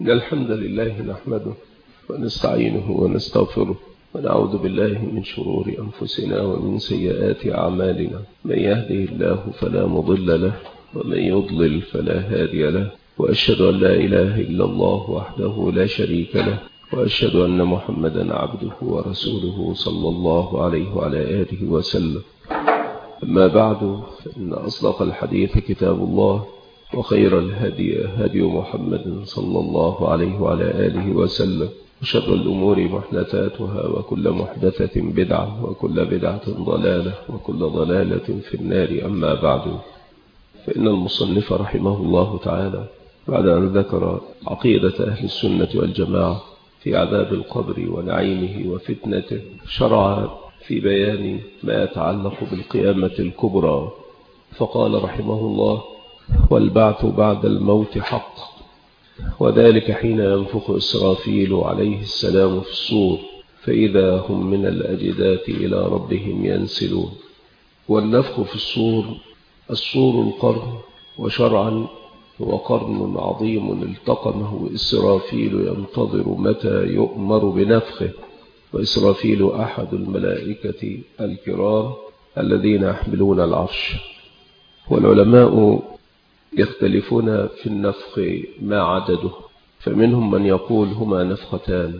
إن الحمد لله نحمده ونستعينه ونستغفره ونعوذ بالله من شرور أنفسنا ومن سيئات أعمالنا. من يهده الله فلا مضل له ومن يضلل فلا هادي له، وأشهد أن لا إله إلا الله وحده لا شريك له، وأشهد أن محمدا عبده ورسوله صلى الله عليه وعلى آله وسلم. أما بعد، فإن أصدق الحديث كتاب الله، وخير الهدي هدي محمد صلى الله عليه وعلى آله وسلم، وشر الأمور محدثاتها، وكل محدثة بدعة، وكل بدعة ضلالة، وكل ضلالة في النار. أما بعد، فإن المصنف رحمه الله تعالى بعد أن ذكر عقيدة أهل السنة والجماعة في عذاب القبر ونعيمه وفتنته، شرع في بيان ما يتعلق بالقيامة الكبرى، فقال رحمه الله: والبعث بعد الموت حق، وذلك حين ينفخ إسرافيل عليه السلام في الصور، فإذا هم من الأجداث إلى ربهم ينسلون. والنفخ في الصور القرن، وشرعا هو قرن عظيم التقمه إسرافيل ينتظر متى يؤمر بنفخه، وإسرافيل أحد الملائكة الكرام الذين يحملون العرش. والعلماء يختلفون في النفخ ما عدده، فمنهم من يقول هما نفختان: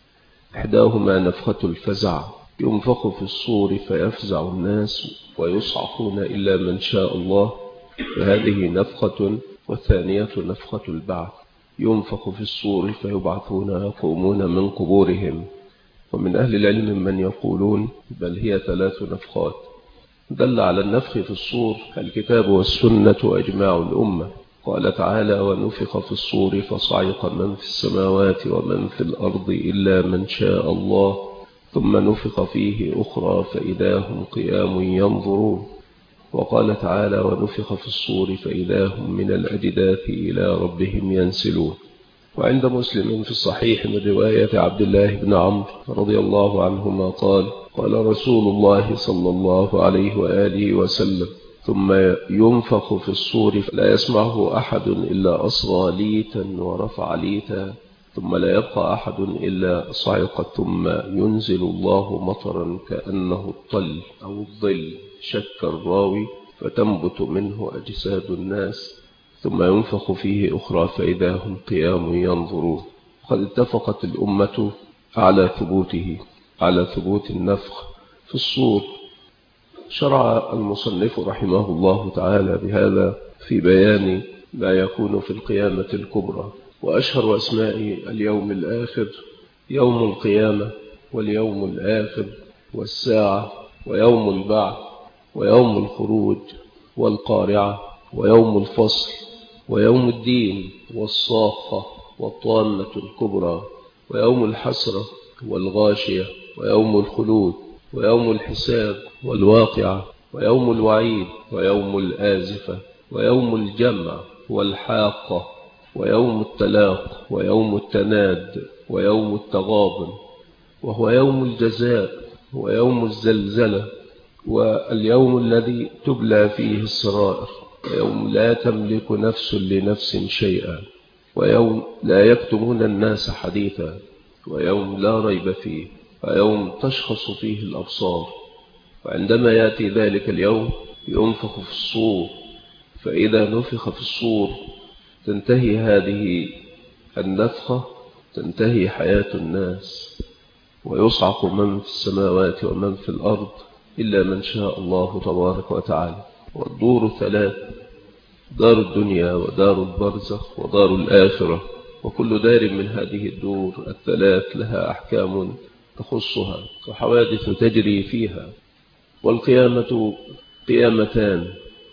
إحداهما نفخة الفزع، ينفخ في الصور فيفزع الناس ويصعقون إلا من شاء الله، فهذه نفخة. والثانية نفخة البعث، ينفخ في الصور فيبعثون يقومون من قبورهم. ومن أهل العلم من يقولون بل هي 3 نفخات. دل على النفخ في الصور الكتاب والسنة وإجماع الأمة. قال تعالى: ونفخ في الصور فصعق من في السماوات ومن في الأرض إلا من شاء الله، ثم نفخ فيه أخرى فإذا هم قيام ينظرون. وقال تعالى: ونفخ في الصور فإذا هم من الأجداث إلى ربهم ينسلون. وعند مسلم في الصحيح من رواية عبد الله بن عمرو رضي الله عنهما قال: قال رسول الله صلى الله عليه وآله وسلم: ثم ينفخ في الصور فلا يسمعه أحد إلا أصغى ليتا ورفع ليتا، ثم لا يبقى أحد إلا صعق، ثم ينزل الله مطرا كأنه الطل أو الظل، شك الراوي، فتنبت منه أجساد الناس، ثم ينفخ فيه أخرى فإذا هم قيام ينظرون. قد اتفقت الأمة على ثبوت النفخ في الصور. شرع المصنف رحمه الله تعالى بهذا في بيان ما يكون في القيامة الكبرى. وأشهر أسماء اليوم الآخر يوم القيامة، واليوم الآخر، والساعة، ويوم البعث، ويوم الخروج، والقارعة، ويوم الفصل، ويوم الدين، والصاخة، والطامة الكبرى، ويوم الحسرة، والغاشية، ويوم الخلود، ويوم الحساب، والواقعة، ويوم الوعيد، ويوم الآزفة، ويوم الجمع، والحاقة، ويوم التلاق، ويوم التناد، ويوم التغابن، وهو يوم الجزاء، ويوم الزلزلة، واليوم الذي تبلى فيه السرائر، ويوم لا تملك نفس لنفس شيئا، ويوم لا يكتمون الناس حديثا، ويوم لا ريب فيه، ويوم تشخص فيه الأبصار. وعندما يأتي ذلك اليوم ينفخ في الصور، فإذا نفخ في الصور تنتهي هذه النفخة، تنتهي حياة الناس، ويصعق من في السماوات ومن في الأرض إلا من شاء الله تبارك وتعالى. والدور 3: دار الدنيا، ودار البرزخ، ودار الآخرة، وكل دار من هذه الدور 3 لها أحكام تخصها وحوادث تجري فيها. والقيامة قيامتان: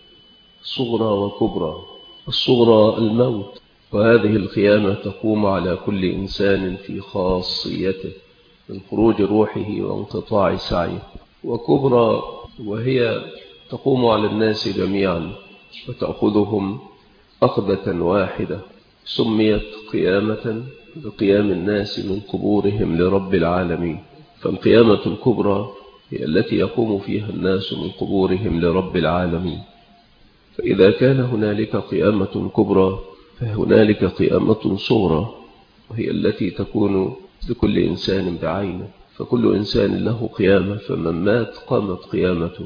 صغرى وكبرى. الصغرى الموت، وهذه القيامة تقوم على كل إنسان في خاصيته من خروج روحه وانقطاع سعيه. وكبرى وهي تقوم على الناس جميعا وتأخذهم أخذة واحدة، سميت قيامة بقيام الناس من قبورهم لرب العالمين. فالقيامة الكبرى هي التي يقوم فيها الناس من قبورهم لرب العالمين. فإذا كان هنالك قيامة كبرى فهنالك قيامة صغرى، وهي التي تكون لكل إنسان بعينه، فكل إنسان له قيامة، فمن مات قامت قيامته.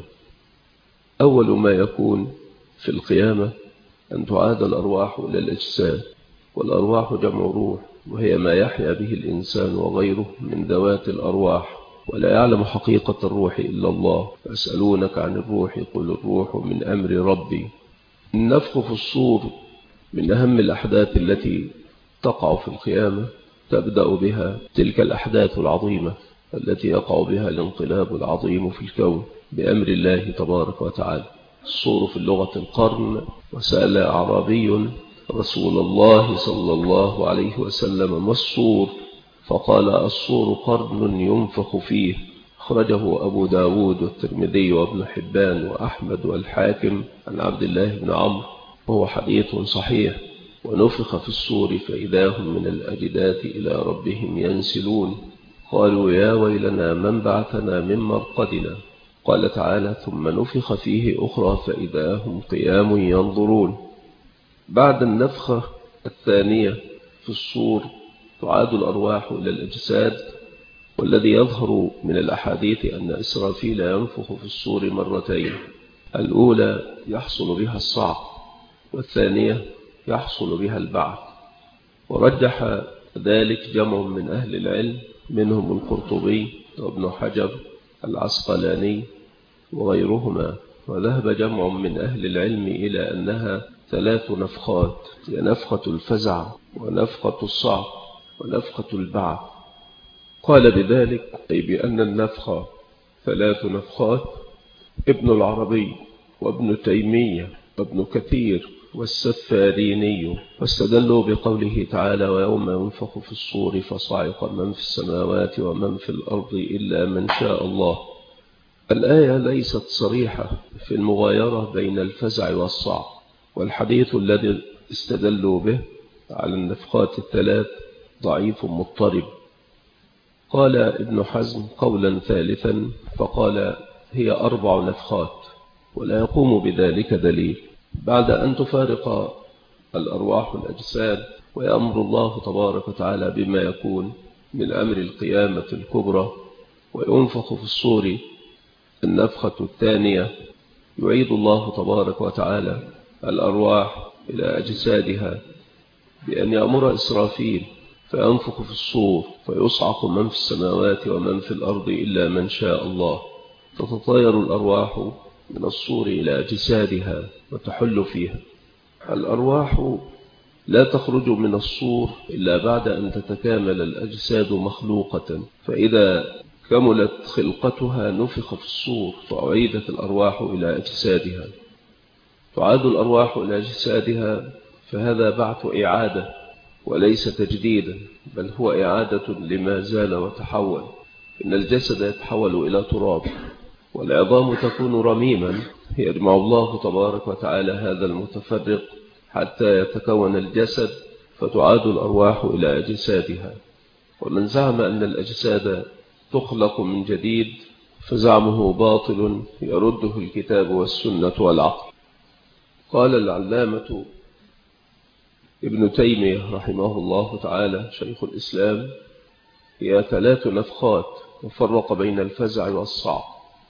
أول ما يكون في القيامة أن تعاد الأرواح إلى الأجساد، والأرواح جمع روح، وهي ما يحيا به الإنسان وغيره من ذوات الأرواح، ولا يعلم حقيقة الروح إلا الله. يسألونك عن الروح قل الروح من أمر ربي. النفخ في الصور من أهم الأحداث التي تقع في القيامة، تبدأ بها تلك الأحداث العظيمة التي يقع بها الانقلاب العظيم في الكون بأمر الله تبارك وتعالى. الصور في اللغة القرن. وسأل أعرابي رسول الله صلى الله عليه وسلم ما الصور؟ فقال الصور قرن ينفخ فيه. أخرجه أبو داود والترمذي وابن حبان وأحمد والحاكم عن عبد الله بن عمرو، وهو حديث صحيح. ونفخ في الصور فإذا هم من الأجداث إلى ربهم ينسلون. قالوا يا ويلنا من بعثنا من مرقدنا. قال تعالى ثم نفخ فيه أخرى فإذا هم قيام ينظرون. بعد النفخة الثانية في الصور تعاد الأرواح إلى الأجساد، والذي يظهر من الأحاديث أن إسرافيل ينفخ في الصور مرتين، الأولى يحصل بها الصعق، والثانية يحصل بها البعث. ورجح ذلك جمع من أهل العلم، منهم القرطبي وابن حجر العسقلاني وغيرهما. وذهب جمع من أهل العلم إلى أنها 3 نفخات، هي نفخة الفزع ونفخة الصعق ونفخة البعث. قال بذلك أي بأن النفخة 3 نفخات ابن العربي وابن تيمية وابن كثير والسفاريني، واستدلوا بقوله تعالى ويوم ينفخ في الصور فصعق من في السماوات ومن في الأرض إلا من شاء الله. الآية ليست صريحة في المغايرة بين الفزع والصعق، والحديث الذي استدلوا به على النفخات 3 ضعيف مضطرب. قال ابن حزم قولا ثالثا فقال هي 4 نفخات، ولا يقوم بذلك دليل. بعد أن تفارق الأرواح الأجساد ويأمر الله تبارك وتعالى بما يكون من أمر القيامة الكبرى، وينفخ في الصور النفخة الثانية، يعيد الله تبارك وتعالى الأرواح إلى أجسادها بأن يأمر إسرافيل فينفخ في الصور فيصعق من في السماوات ومن في الأرض إلا من شاء الله، فتطير الأرواح من الصور إلى أجسادها وتحل فيها. الأرواح لا تخرج من الصور إلا بعد أن تتكامل الأجساد مخلوقة، فإذا كملت خلقتها نفخ في الصور فأعيدت الأرواح إلى أجسادها. تعاد الأرواح إلى أجسادها، فهذا بعث إعادة وليس تجديدا، بل هو إعادة لما زال وتحول. إن الجسد يتحول إلى تراب، والعظام تكون رميما، يجمع الله تبارك وتعالى هذا المتفرق حتى يتكون الجسد، فتعاد الأرواح إلى أجسادها. ومن زعم أن الأجساد تخلق من جديد فزعمه باطل يرده الكتاب والسنة والعقل. قال العلامة ابن تيمية رحمه الله تعالى شيخ الإسلام هي 3 نفخات، وفرق بين الفزع والصعق،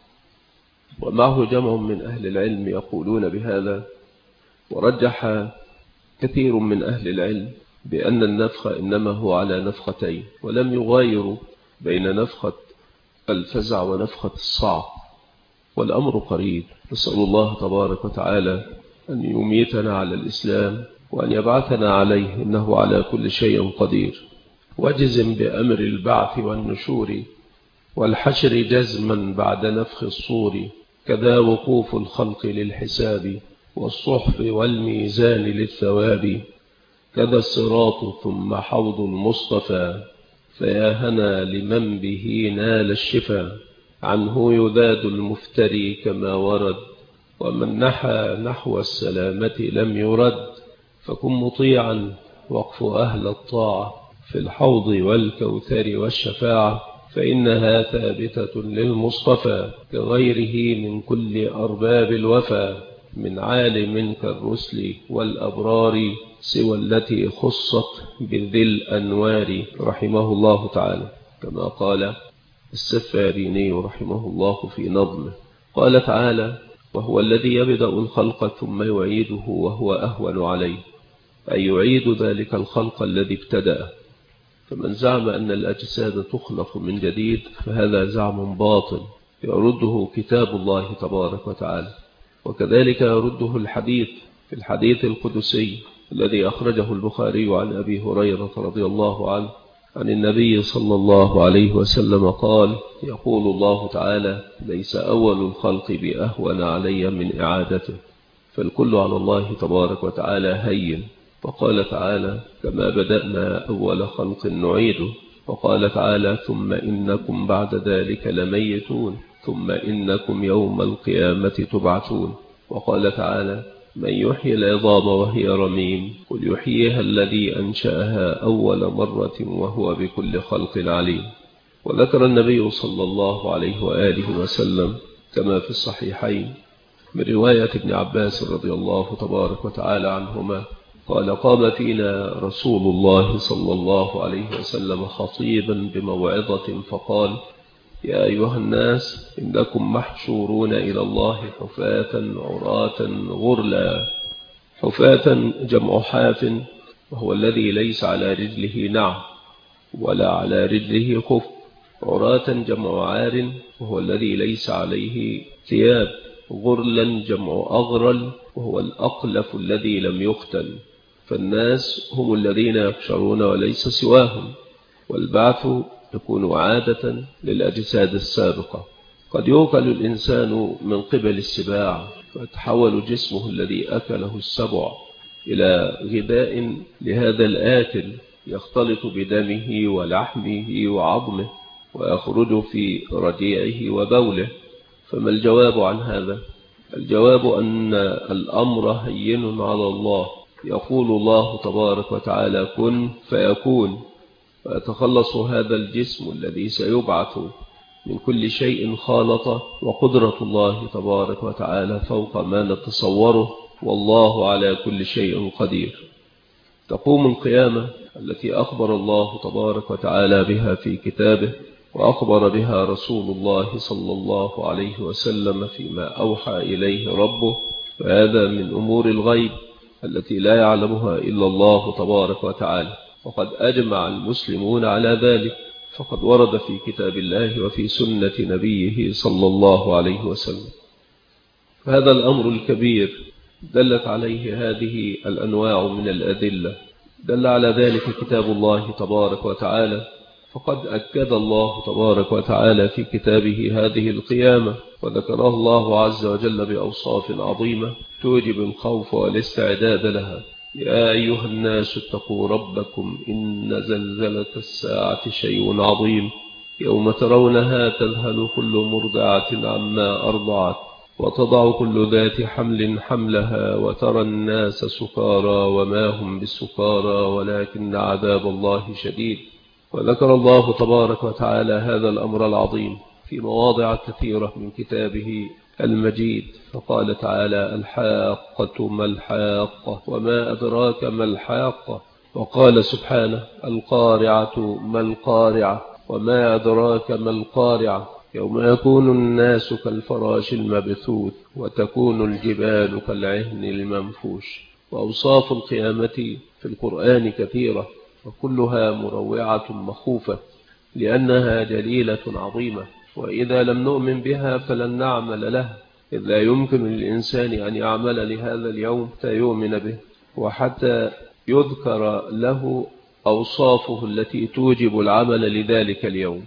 ومعه جمع من أهل العلم يقولون بهذا. ورجح كثير من أهل العلم بأن النفخ إنما هو على نفختين، ولم يغايروا بين نفخة الفزع ونفخة الصعق، والأمر قريب. نسأل الله تبارك وتعالى أن يميتنا على الإسلام وأن يبعثنا عليه، إنه على كل شيء قدير. وجزم بأمر البعث والنشور والحشر جزما بعد نفخ الصور، كذا وقوف الخلق للحساب والصحف والميزان للثواب، كذا الصراط ثم حوض المصطفى، فيا هنا لمن به نال الشفا، عنه يذاد المفتري كما ورد، ومن نحى نحو السلامة لم يرد، فكن مطيعا وقف أهل الطاعة في الحوض والكوثر والشفاعة، فإنها ثابتة للمصطفى كغيره من كل أرباب الوفا، من عالم كالرسل والأبرار سوى التي خصت بذي الأنوار رحمه الله تعالى، كما قال السفاريني رحمه الله في نظمه. قال تعالى: وهو الذي يبدأ الخلق ثم يعيده وهو أهون عليه، أي يعيد ذلك الخلق الذي ابتدأ. فمن زعم أن الأجساد تخلق من جديد فهذا زعم باطل يرده كتاب الله تبارك وتعالى، وكذلك يرده الحديث في الحديث القدسي الذي أخرجه البخاري عن أبي هريرة رضي الله عنه عن النبي صلى الله عليه وسلم قال: يقول الله تعالى: ليس أول الخلق بأهون علي من إعادته، فالكل على الله تبارك وتعالى هين. وقال تعالى: كما بدأنا أول خلق نعيده. وقال تعالى: ثم إنكم بعد ذلك لميتون ثم إنكم يوم القيامة تبعثون. وقال تعالى: من يحيي العظام وهي رميم قل يحييها الذي أنشأها أول مرة وهو بكل خلق عليم. وذكر النبي صلى الله عليه وآله وسلم كما في الصحيحين من رواية ابن عباس رضي الله تبارك وتعالى عنهما قال: قام فينا رسول الله صلى الله عليه وسلم خطيبا بموعظة فقال: يا أيها الناس إنكم محشورون إلى الله حفاة عراة غرلا. حفاة جمع حاف، وهو الذي ليس على رجله نعل ولا على رجله خف. عراة جمع عار، وهو الذي ليس عليه ثياب. غرلا جمع أغرل، وهو الأقلف الذي لم يختل. فالناس هم الذين يحشرون وليس سواهم. والبعث يكون عادة للأجساد السابقة. قد يوكل الإنسان من قبل السباع فيتحول جسمه الذي أكله السبع إلى غذاء لهذا الآكل يختلط بدمه ولحمه وعظمه ويخرج في رجيعه وبوله. فما الجواب عن هذا؟ الجواب أن الأمر هين على الله. يقول الله تبارك وتعالى: كن فيكون، ويتخلص هذا الجسم الذي سيبعث من كل شيء خالطه. وقدرة الله تبارك وتعالى فوق ما نتصوره، والله على كل شيء قدير. تقوم القيامة التي أخبر الله تبارك وتعالى بها في كتابه، وأخبر بها رسول الله صلى الله عليه وسلم فيما أوحى إليه ربه، وهذا من أمور الغيب التي لا يعلمها إلا الله تبارك وتعالى. وقد أجمع المسلمون على ذلك، فقد ورد في كتاب الله وفي سنة نبيه صلى الله عليه وسلم. هذا الأمر الكبير دلت عليه هذه الأنواع من الأدلة. دل على ذلك كتاب الله تبارك وتعالى، فقد أكد الله تبارك وتعالى في كتابه هذه القيامة، وذكره الله عز وجل بأوصاف عظيمة توجب الخوف والاستعداد لها. يا أيها الناس اتقوا ربكم إن زلزلة الساعة شيء عظيم، يوم ترونها تذهل كل مرضعة عما أرضعت وتضع كل ذات حمل حملها وترى الناس سكارى وما هم بالسكارى ولكن عذاب الله شديد. وذكر الله تبارك وتعالى هذا الأمر العظيم في مواضع كثيرة من كتابه المجيد، فقال تعالى: الحاقة ما الحاقة وما أدراك ما الحاقة. وقال سبحانه: القارعة ما القارعة وما أدراك ما القارعة، يوم يكون الناس كالفراش المبثوث وتكون الجبال كالعهن المنفوش. وأوصاف القيامة في القرآن كثيرة، وكلها مروعة مخوفة لأنها جليلة عظيمة، وإذا لم نؤمن بها فلن نعمل لها، إذ لا يمكن للإنسان أن يعمل لهذا اليوم حتى يؤمن به، وحتى يذكر له أوصافه التي توجب العمل لذلك اليوم.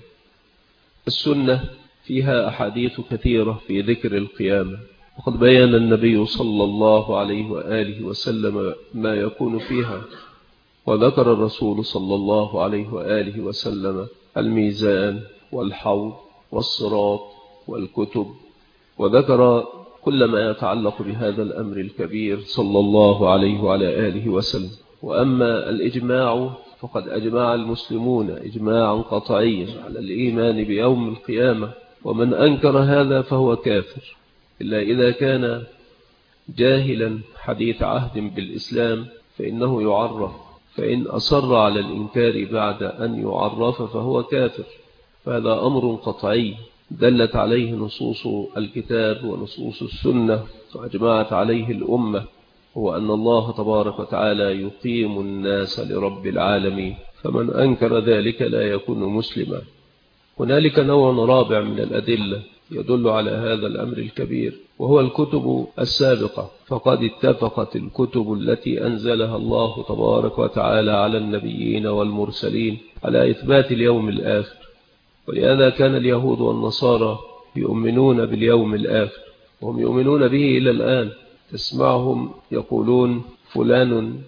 السنة فيها أحاديث كثيرة في ذكر القيامة، وقد بيّن النبي صلى الله عليه وآله وسلم ما يكون فيها، وذكر الرسول صلى الله عليه وآله وسلم الميزان والحوض والصراط والكتب، وذكر كل ما يتعلق بهذا الأمر الكبير صلى الله عليه وعلى آله وسلم. وأما الإجماع فقد أجمع المسلمون إجماعا قطعيا على الإيمان بيوم القيامة، ومن أنكر هذا فهو كافر، إلا إذا كان جاهلا حديث عهد بالإسلام فإنه يعرف، فإن أصر على الإنكار بعد أن يعرف فهو كافر. فهذا أمر قطعي دلت عليه نصوص الكتاب ونصوص السنة وأجمعت عليه الأمة، هو أن الله تبارك وتعالى يقيم الناس لرب العالمين، فمن أنكر ذلك لا يكون مسلما. هنالك نوع رابع من الأدلة يدل على هذا الأمر الكبير، وهو الكتب السابقة. فقد اتفقت الكتب التي أنزلها الله تبارك وتعالى على النبيين والمرسلين على إثبات اليوم الآخر، ولهذا كان اليهود والنصارى يؤمنون باليوم الآخر، وهم يؤمنون به إلى الآن. تسمعهم يقولون فلان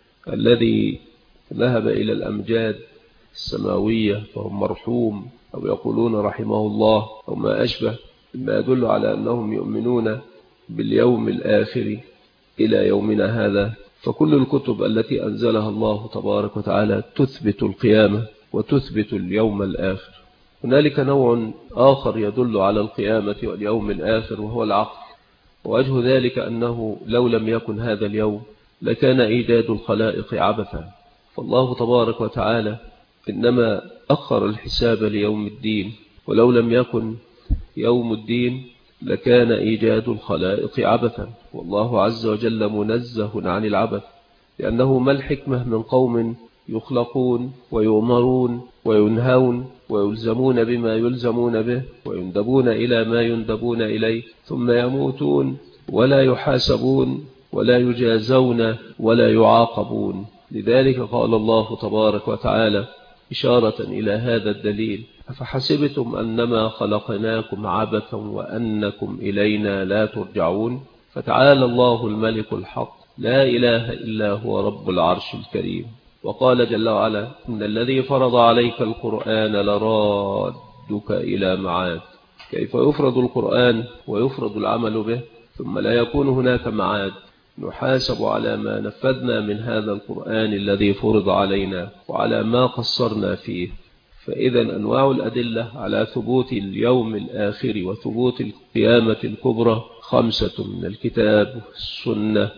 الذي ذهب إلى الأمجاد السماوية فهم مرحوم، أو يقولون رحمه الله، أو ما أشبه، ما يدل على أنهم يؤمنون باليوم الآخر إلى يومنا هذا. فكل الكتب التي أنزلها الله تبارك وتعالى تثبت القيامة وتثبت اليوم الآخر. هنالك نوع آخر يدل على القيامة واليوم الآخر، وهو العقل. ووجه ذلك أنه لو لم يكن هذا اليوم لكان إيجاد الخلائق عبثا، فالله تبارك وتعالى إنما أخر الحساب ليوم الدين، ولو لم يكن يوم الدين لكان إيجاد الخلائق عبثا، والله عز وجل منزه عن العبث، لأنه ما الحكمة من قوم يخلقون ويؤمرون وينهون ويلزمون بما يلزمون به ويندبون إلى ما يندبون إليه، ثم يموتون ولا يحاسبون ولا يجازون ولا يعاقبون. لذلك قال الله تبارك وتعالى إشارة إلى هذا الدليل: أفحسبتم أنما خلقناكم عبثا وأنكم إلينا لا ترجعون. فتعالى الله الملك الحق لا إله إلا هو رب العرش الكريم. وقال جل وعلا: إن الذي فرض عليك القرآن لرادك إلى معاد. كيف يفرض القرآن ويفرض العمل به ثم لا يكون هناك معاد؟ نحاسب على ما نفذنا من هذا القرآن الذي فرض علينا وعلى ما قصرنا فيه. فإذا أنواع الأدلة على ثبوت اليوم الآخر وثبوت القيامة الكبرى 5 من الكتاب والسنة،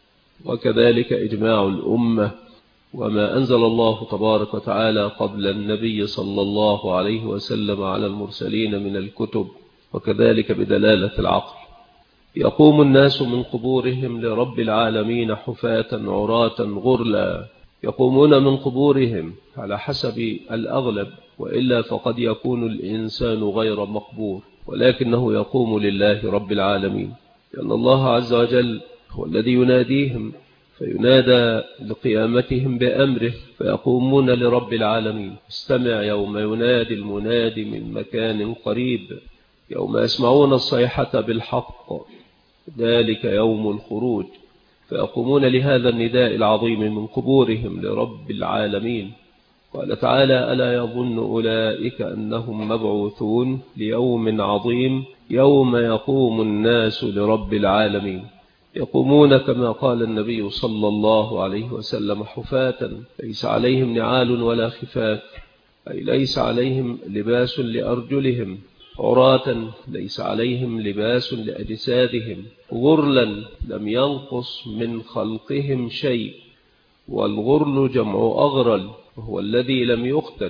وكذلك إجماع الأمة وما أنزل الله تبارك وتعالى قبل النبي صلى الله عليه وسلم على المرسلين من الكتب، وكذلك بدلالة العقل. يقوم الناس من قبورهم لرب العالمين حفاة عراة غرلا. يقومون من قبورهم على حسب الأغلب، وإلا فقد يكون الإنسان غير مقبور، ولكنه يقوم لله رب العالمين، لأن الله عز وجل هو الذي يناديهم، فينادى لقيامتهم بأمره فيقومون لرب العالمين. استمع يوم ينادي المنادي من مكان قريب، يوم يسمعون الصيحة بالحق، ذلك يوم الخروج. فيقومون لهذا النداء العظيم من قبورهم لرب العالمين. قال تعالى: ألا يظن أولئك أنهم مبعوثون ليوم عظيم يوم يقوم الناس لرب العالمين. يقومون كما قال النبي صلى الله عليه وسلم حفاة ليس عليهم نعال ولا خفاف، أي ليس عليهم لباس لأرجلهم، عراة ليس عليهم لباس لأجسادهم، غرلا لم ينقص من خلقهم شيء. والغرل جمع أغرل، وهو الذي لم يختن،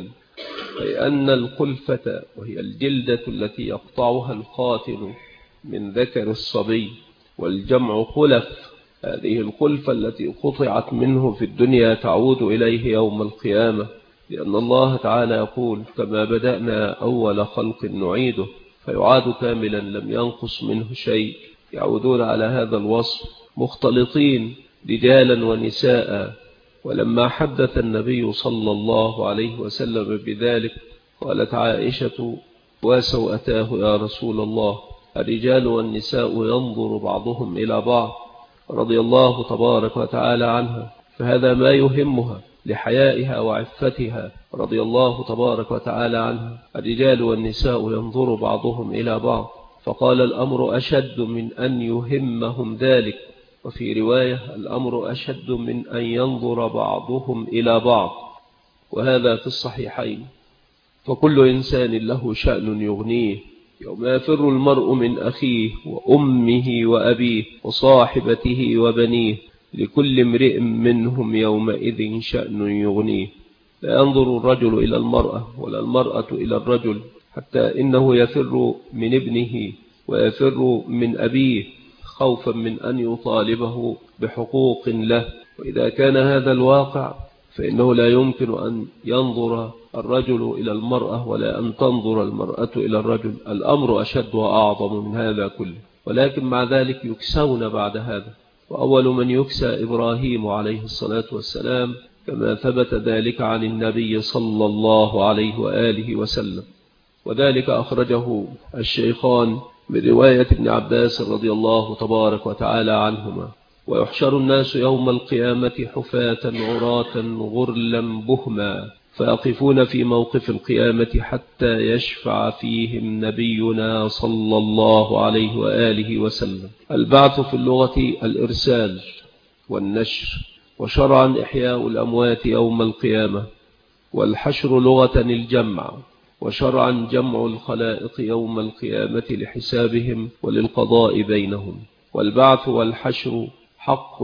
لأن القلفة وهي الجلدة التي يقطعها القاتل من ذكر الصبي، والجمع خلف. هذه القلفة التي قطعت منه في الدنيا تعود إليه يوم القيامة، لأن الله تعالى يقول: كما بدأنا أول خلق نعيده، فيعاد كاملا لم ينقص منه شيء. يعودون على هذا الوصف مختلطين رجالا ونساء. ولما حدث النبي صلى الله عليه وسلم بذلك قالت عائشة: وسوءتاه يا رسول الله، الرجال والنساء ينظر بعضهم إلى بعض، رضي الله تبارك وتعالى عنها، فهذا ما يهمها لحيائها وعفتها، رضي الله تبارك وتعالى عنها. الرجال والنساء ينظر بعضهم إلى بعض، فقال: الأمر أشد من أن يهمهم ذلك. وفي رواية: الأمر أشد من أن ينظر بعضهم إلى بعض. وهذا في الصحيحين. فكل إنسان له شأن يغنيه يوم يفر المرء من أخيه وأمه وأبيه وصاحبته وبنيه لكل امرئ منهم يومئذ شأن يغنيه. لا ينظر الرجل إلى المرأة ولا المرأة إلى الرجل، حتى إنه يفر من ابنه ويفر من أبيه خوفا من أن يطالبه بحقوق له. وإذا كان هذا الواقع فإنه لا يمكن أن ينظر الرجل إلى المرأة ولا أن تنظر المرأة إلى الرجل. الأمر أشد وأعظم من هذا كله، ولكن مع ذلك يكسون بعد هذا. وأول من يكسى إبراهيم عليه الصلاة والسلام، كما ثبت ذلك عن النبي صلى الله عليه وآله وسلم، وذلك أخرجه الشيخان من رواية ابن عباس رضي الله تبارك وتعالى عنهما: ويحشر الناس يوم القيامة حفاة عراة غرلا بهما، فيقفون في موقف القيامة حتى يشفع فيهم نبينا صلى الله عليه وآله وسلم. البعث في اللغة الإرسال والنشر، وشرعا إحياء الأموات يوم القيامة، والحشر لغة الجمع، وشرعا جمع الخلائق يوم القيامة لحسابهم وللقضاء بينهم. والبعث والحشر حق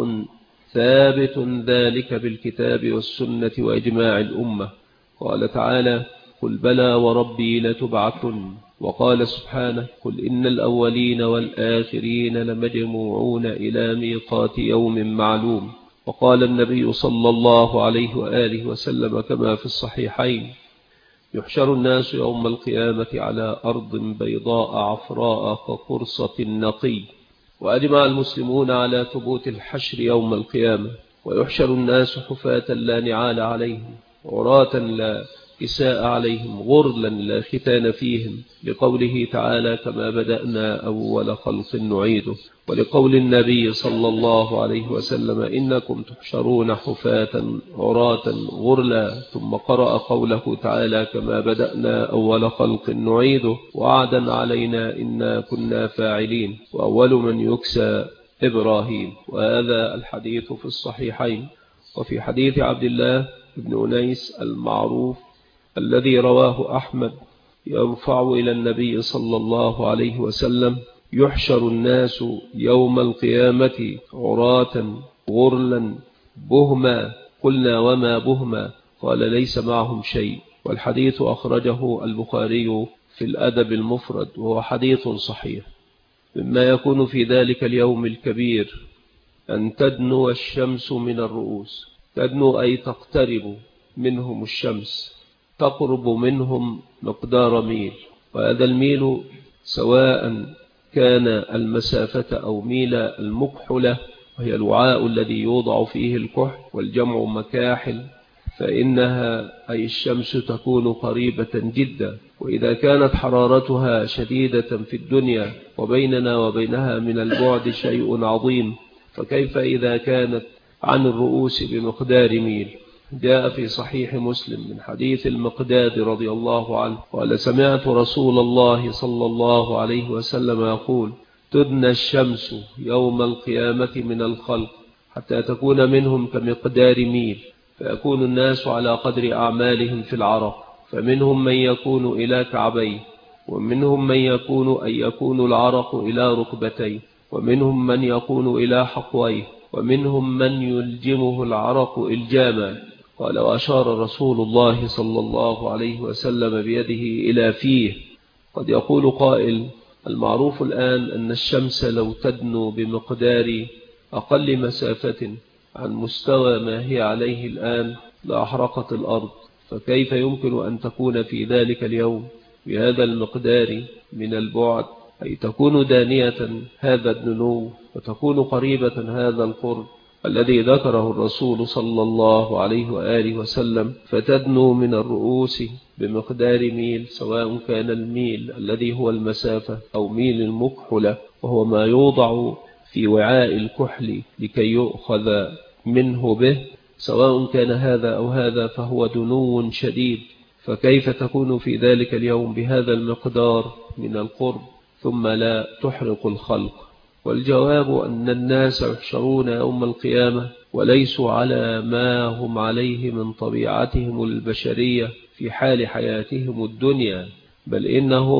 ثابت ذلك بالكتاب والسنة وإجماع الأمة. قال تعالى: قل بلى وربي لتبعثن. وقال سبحانه: قل إن الأولين والآخرين لمجموعون إلى ميقات يوم معلوم. وقال النبي صلى الله عليه وآله وسلم كما في الصحيحين: يحشر الناس يوم القيامة على أرض بيضاء عفراء كقرصة النقي. وأجمع المسلمون على ثبوت الحشر يوم القيامة. ويحشر الناس حفاة لا نعال عليهم، عراة لا كساء عليهم، غرلا لا ختان فيهم، لقوله تعالى: كما بدأنا أول خلق نعيده. ولقول النبي صلى الله عليه وسلم: إنكم تحشرون حفاة عراة غرلا. ثم قرأ قوله تعالى: كما بدأنا أول خلق نعيده وعدا علينا إنا كنا فاعلين. وأول من يكسى إبراهيم. وهذا الحديث في الصحيحين. وفي حديث عبد الله بن أنيس المعروف الذي رواه أحمد يرفع إلى النبي صلى الله عليه وسلم: يحشر الناس يوم القيامة عراة غرلا بهما. قلنا: وما بهما؟ قال: ليس معهم شيء. والحديث أخرجه البخاري في الأدب المفرد، وهو حديث صحيح. مما يكون في ذلك اليوم الكبير أن تدنو الشمس من الرؤوس. تدنو أي تقترب منهم الشمس، تقرب منهم مقدار ميل. وهذا الميل سواء كان المسافة أو ميل المكحلة، وهي الوعاء الذي يوضع فيه الكحل، والجمع مكاحل، فإنها أي الشمس تكون قريبة جدا. وإذا كانت حرارتها شديدة في الدنيا وبيننا وبينها من البعد شيء عظيم، فكيف إذا كانت عن الرؤوس بمقدار ميل؟ جاء في صحيح مسلم من حديث المقداد رضي الله عنه قال: سمعت رسول الله صلى الله عليه وسلم يقول: تدنى الشمس يوم القيامة من الخلق حتى تكون منهم كمقدار ميل، فيكون الناس على قدر أعمالهم في العرق، فمنهم من يكون إلى كعبيه، ومنهم من يكون العرق إلى ركبتيه، ومنهم من يكون إلى حقويه، ومنهم من يلجمه العرق إلجاما. قال: وأشار رسول الله صلى الله عليه وسلم بيده إلى فيه. قد يقول قائل: المعروف الآن أن الشمس لو تدنو بمقدار أقل مسافة عن مستوى ما هي عليه الآن لأحرقت الأرض، فكيف يمكن أن تكون في ذلك اليوم بهذا المقدار من البعد، أي تكون دانية هذا الدنو وتكون قريبة هذا القرب الذي ذكره الرسول صلى الله عليه وآله وسلم، فتدنو من الرؤوس بمقدار ميل، سواء كان الميل الذي هو المسافة أو ميل المكحلة وهو ما يوضع في وعاء الكحل لكي يؤخذ منه به، سواء كان هذا أو هذا فهو دنو شديد. فكيف تكون في ذلك اليوم بهذا المقدار من القرب ثم لا تحرق الخلق؟ والجواب أن الناس يحشرون يوم القيامة وليسوا على ما هم عليه من طبيعتهم البشرية في حال حياتهم الدنيا، بل إنهم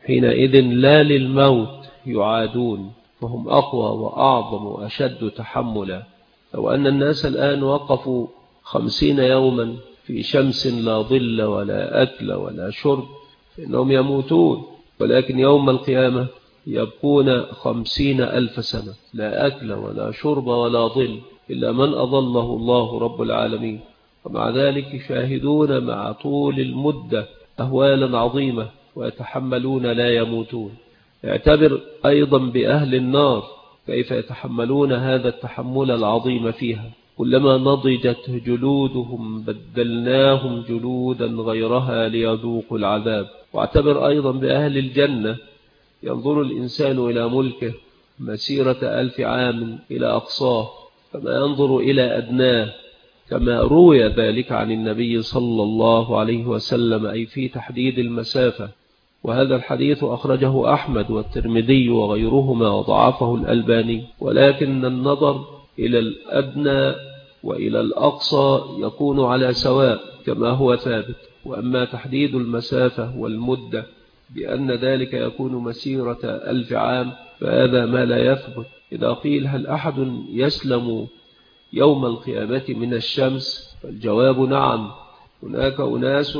حينئذ لا للموت يعادون، فهم أقوى وأعظم وأشد تحملا. لو أن الناس الآن وقفوا 50 يوما في شمس لا ظل ولا أكل ولا شرب فإنهم يموتون، ولكن يوم القيامة يبقون 50,000 سنة لا أكل ولا شرب ولا ظل إلا من أظله الله رب العالمين، ومع ذلك يشاهدون مع طول المدة أهوالا عظيمة ويتحملون لا يموتون. اعتبر أيضا بأهل النار كيف يتحملون هذا التحمل العظيم فيها، كلما نضجت جلودهم بدلناهم جلودا غيرها ليذوقوا العذاب. واعتبر أيضا بأهل الجنة، ينظر الإنسان إلى ملكه مسيرة 1000 عام إلى أقصاه كما ينظر إلى أدناه، كما روي ذلك عن النبي صلى الله عليه وسلم، أي في تحديد المسافة. وهذا الحديث أخرجه أحمد والترمذي وغيرهما وضعفه الألباني. ولكن النظر إلى الأدنى وإلى الأقصى يكون على سواء كما هو ثابت، وأما تحديد المسافة والمدة بأن ذلك يكون مسيرة 1000 عام فهذا ما لا يثبت. إذا قيل هل أحد يسلم يوم القيامة من الشمس؟ فالجواب نعم، هناك أناس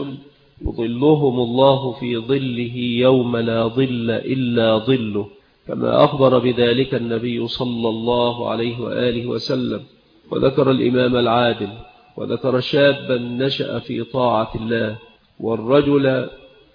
يظلهم الله في ظله يوم لا ظل إلا ظله، كما أخبر بذلك النبي صلى الله عليه وآله وسلم. وذكر الإمام العادل، وذكر شابا نشأ في طاعة الله، والرجل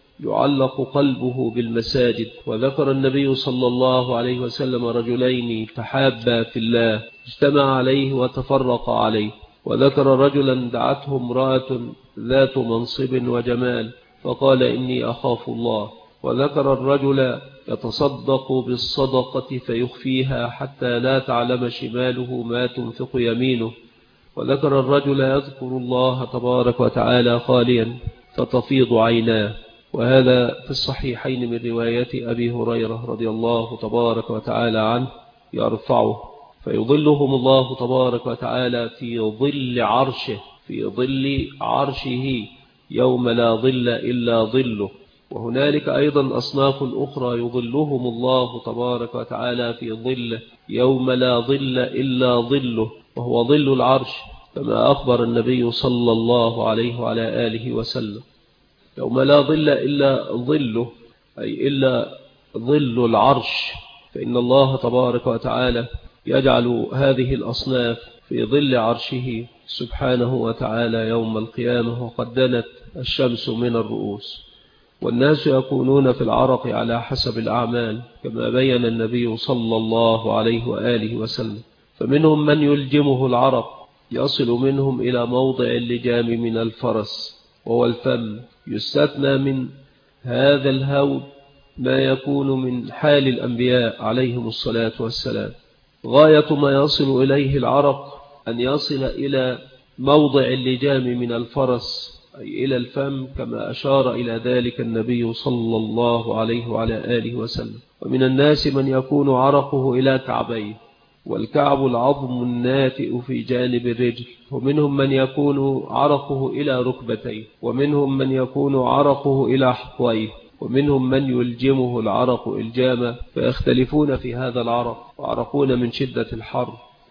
يعلق قلبه بالمساجد. وذكر النبي صلى الله عليه وسلم رجلين تحابا في الله اجتمع عليه وتفرق عليه. وذكر رجلا دعته امرأة ذات منصب وجمال فقال إني أخاف الله. وذكر الرجل يتصدق بالصدقة فيخفيها حتى لا تعلم شماله ما تنفق يمينه. وذكر الرجل يذكر الله تبارك وتعالى خاليا فتفيض عيناه. وهذا في الصحيحين من رواية أبي هريرة رضي الله تبارك وتعالى عنه يرفعه، فيظلهم الله تبارك وتعالى في ظل عرشه، في ظل عرشه يوم لا ظل إلا ظله. وهنالك أيضا أصناف أخرى يظلهم الله تبارك وتعالى في ظله يوم لا ظل إلا ظله، وهو ظل العرش كما أخبر النبي صلى الله عليه وعلى آله وسلم. يوم لا ظل إلا ظله أي إلا ظل العرش، فإن الله تبارك وتعالى يجعل هذه الأصناف في ظل عرشه سبحانه وتعالى يوم القيامة، وقد دنت الشمس من الرؤوس. والناس يكونون في العرق على حسب الأعمال كما بين النبي صلى الله عليه وآله وسلم، فمنهم من يلجمه العرق يصل منهم إلى موضع اللجام من الفرس وهو الفم. يستثنى من هذا الهول ما يكون من حال الأنبياء عليهم الصلاة والسلام. غاية ما يصل إليه العرق أن يصل إلى موضع اللجام من الفرس أي إلى الفم، كما أشار إلى ذلك النبي صلى الله عليه وعلى آله وسلم. ومن الناس من يكون عرقه إلى كعبيه، والكعب العظم الناتئ في جانب الرجل. ومنهم من يكون عرقه إلى ركبتيه، ومنهم من يكون عرقه إلى حقويه، ومنهم من يلجمه العرق إلجاما، فيختلفون في هذا العرق وعرقون من شدة الحر.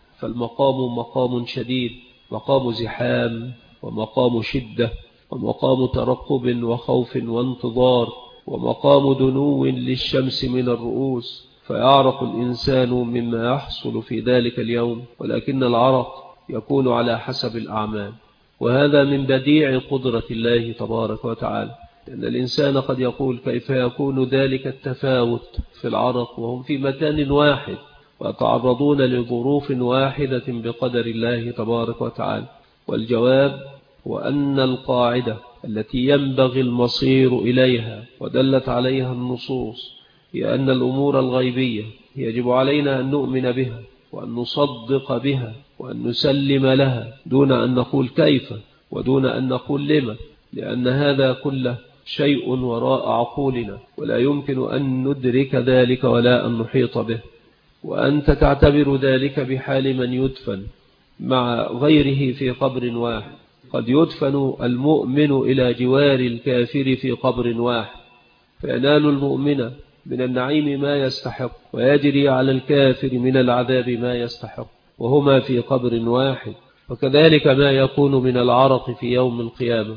فالمقام مقام شديد، مقام زحام ومقام شدة ومقام ترقب وخوف وانتظار ومقام دنو للشمس من الرؤوس، فيعرق الإنسان مما يحصل في ذلك اليوم، ولكن العرق يكون على حسب الأعمال. وهذا من بديع قدرة الله تبارك وتعالى، لأن الإنسان قد يقول كيف يكون ذلك التفاوت في العرق وهم في مكان واحد ويتعرضون لظروف واحدة بقدر الله تبارك وتعالى. والجواب هو أن القاعدة التي ينبغي المصير إليها ودلت عليها النصوص هي أن الأمور الغيبية يجب علينا أن نؤمن بها وأن نصدق بها وأن نسلم لها دون أن نقول كيف ودون أن نقول لما، لأن هذا كله شيء وراء عقولنا ولا يمكن أن ندرك ذلك ولا أن نحيط به. وأنت تعتبر ذلك بحال من يدفن مع غيره في قبر واحد. قد يدفن المؤمن إلى جوار الكافر في قبر واحد، فينال المؤمن من النعيم ما يستحق، ويجري على الكافر من العذاب ما يستحق، وهما في قبر واحد. وكذلك ما يكون من العرق في يوم القيامة،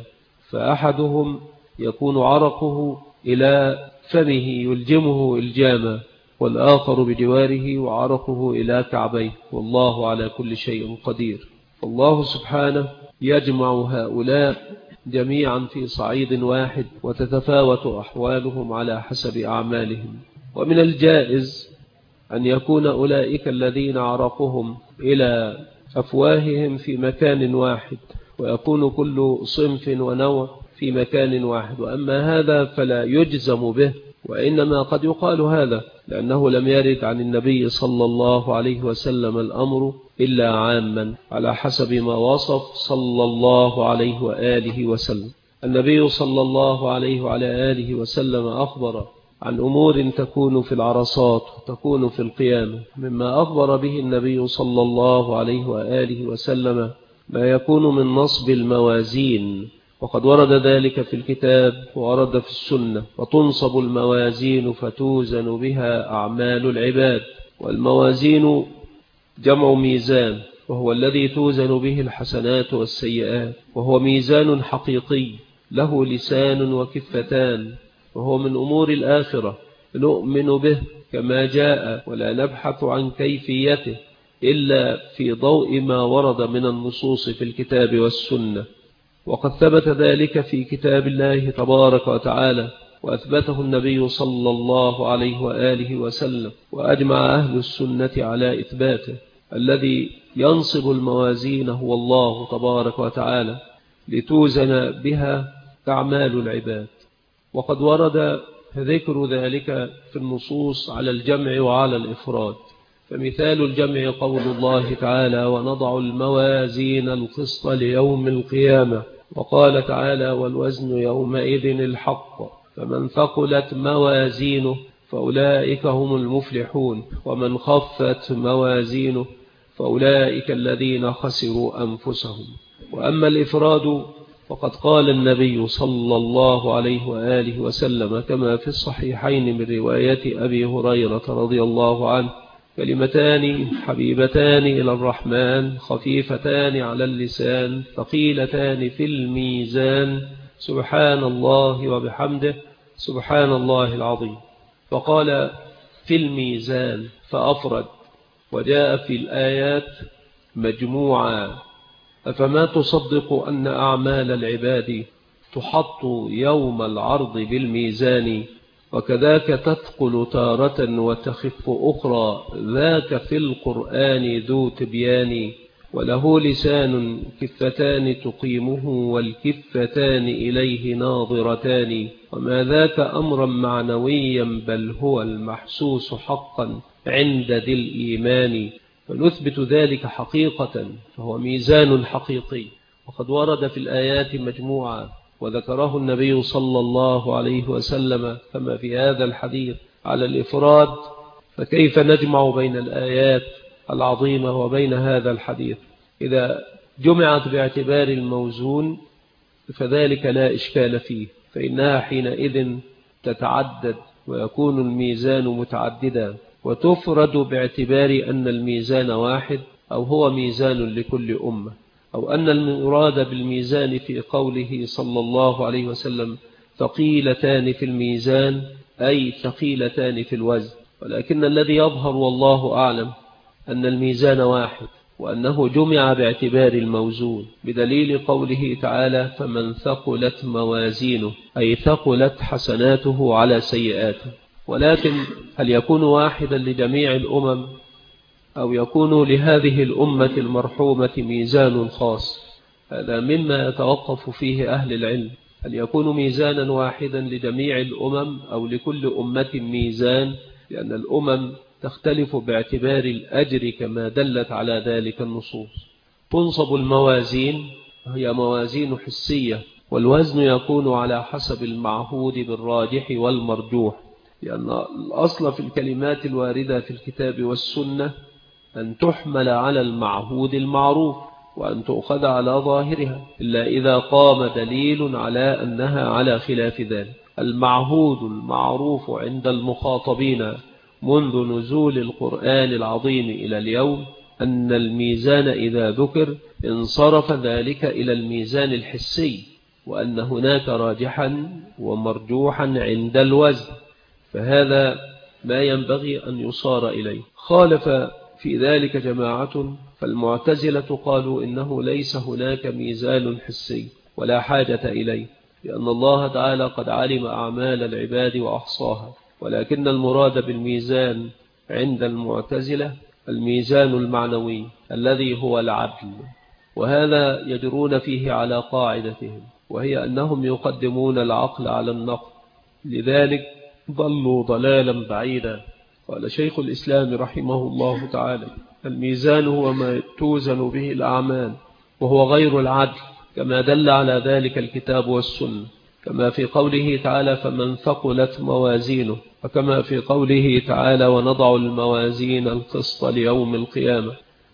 فأحدهم يكون عرقه إلى فمه يلجمه إلجاما، والآخر بجواره وعرقه إلى كعبيه، والله على كل شيء قدير. الله سبحانه يجمع هؤلاء جميعا في صعيد واحد، وتتفاوت أحوالهم على حسب أعمالهم. ومن الجائز أن يكون أولئك الذين عرقهم إلى أفواههم في مكان واحد، ويكون كل صنف ونوع في مكان واحد، وأما هذا فلا يجزم به، وإنما قد يقال هذا لأنه لم يرد عن النبي صلى الله عليه وسلم الأمر إلا عاما على حسب ما وصف صلى الله عليه وآله وسلم. النبي صلى الله عليه وعلى آله وسلم أخبر عن أمور تكون في العرصات وتكون في القيامة، مما أخبر به النبي صلى الله عليه وآله وسلم ما يكون من نصب الموازين، وقد ورد ذلك في الكتاب وورد في السنة. وتنصب الموازين فتوزن بها أعمال العباد. والموازين جمع ميزان، وهو الذي توزن به الحسنات والسيئات، وهو ميزان حقيقي له لسان وكفتان، وهو من أمور الآخرة نؤمن به كما جاء، ولا نبحث عن كيفيته إلا في ضوء ما ورد من النصوص في الكتاب والسنة. وقد ثبت ذلك في كتاب الله تبارك وتعالى، وأثبته النبي صلى الله عليه وآله وسلم، وأجمع أهل السنة على إثباته. الذي ينصب الموازين هو الله تبارك وتعالى لتوزن بها أعمال العباد. وقد ورد ذكر ذلك في النصوص على الجمع وعلى الإفراد. فمثال الجمع قول الله تعالى: ونضع الموازين القسط ليوم القيامة. وقال تعالى: والوزن يومئذ الحق، فمن ثقلت موازينه فأولئك هم المفلحون، ومن خفت موازينه فأولئك الذين خسروا أنفسهم. وأما الإفراد فقد قال النبي صلى الله عليه وآله وسلم كما في الصحيحين من رواية أبي هريرة رضي الله عنه: كلمتان حبيبتان إلى الرحمن خفيفتان على اللسان ثقيلتان في الميزان، سبحان الله وبحمده سبحان الله العظيم. فقال في الميزان فأفرد. وجاء في الآيات مجموعة: أفما تصدق أن أعمال العباد تحط يوم العرض بالميزان، وكذاك تثقل تارة وتخف أخرى، ذاك في القرآن ذو تبيان، وله لسان كفتان تقيمه والكفتان إليه ناظرتان، وما ذاك أمرا معنويا بل هو المحسوس حقا عند ذي الإيمان. فنثبت ذلك حقيقة، فهو ميزان حقيقي. وقد ورد في الآيات مجموعة وذكره النبي صلى الله عليه وسلم كما في هذا الحديث على الإفراد، فكيف نجمع بين الآيات العظيمة وبين هذا الحديث؟ إذا جمعت باعتبار الموزون فذلك لا إشكال فيه، فإنها حينئذ تتعدد ويكون الميزان متعددا، وتفرد باعتبار أن الميزان واحد، أو هو ميزان لكل أمة، أو أن المراد بالميزان في قوله صلى الله عليه وسلم ثقيلتان في الميزان أي ثقيلتان في الوزن. ولكن الذي يظهر والله أعلم أن الميزان واحد، وأنه جمع باعتبار الموزون، بدليل قوله تعالى: فمن ثقلت موازينه، أي ثقلت حسناته على سيئاته. ولكن هل يكون واحدا لجميع الأمم، أو يكون لهذه الأمة المرحومة ميزان خاص؟ هذا مما يتوقف فيه أهل العلم. هل يكون ميزانا واحدا لجميع الأمم، أو لكل أمة ميزان؟ لأن الأمم تختلف باعتبار الأجر كما دلت على ذلك النصوص. تنصب الموازين، هي موازين حسية، والوزن يكون على حسب المعهود بالراجح والمرجوح، لأن الأصل في الكلمات الواردة في الكتاب والسنة أن تحمل على المعهود المعروف، وأن تؤخذ على ظاهرها إلا إذا قام دليل على أنها على خلاف ذلك. المعهود المعروف عند المخاطبين منذ نزول القرآن العظيم إلى اليوم أن الميزان إذا ذكر انصرف ذلك إلى الميزان الحسي، وأن هناك راجحا ومرجوحا عند الوزن، فهذا ما ينبغي أن يصار إليه. خالف في ذلك جماعة، فالمعتزلة قالوا إنه ليس هناك ميزان حسي ولا حاجة إليه، لأن الله تعالى قد علم أعمال العباد وأحصاها، ولكن المراد بالميزان عند المعتزلة الميزان المعنوي الذي هو العدل، وهذا يجرون فيه على قاعدتهم، وهي أنهم يقدمون العقل على النقل، لذلك ضلوا ضلالا بعيدا. قال شيخ الإسلام رحمه الله تعالى: الميزان هو ما توزن به الأعمال، وهو غير العدل، كما دل على ذلك الكتاب والسنة، كما في قوله تعالى: فمن ثقلت موازينه، وكما في قوله تعالى: ونضع الموازين القسط ليوم القيامة.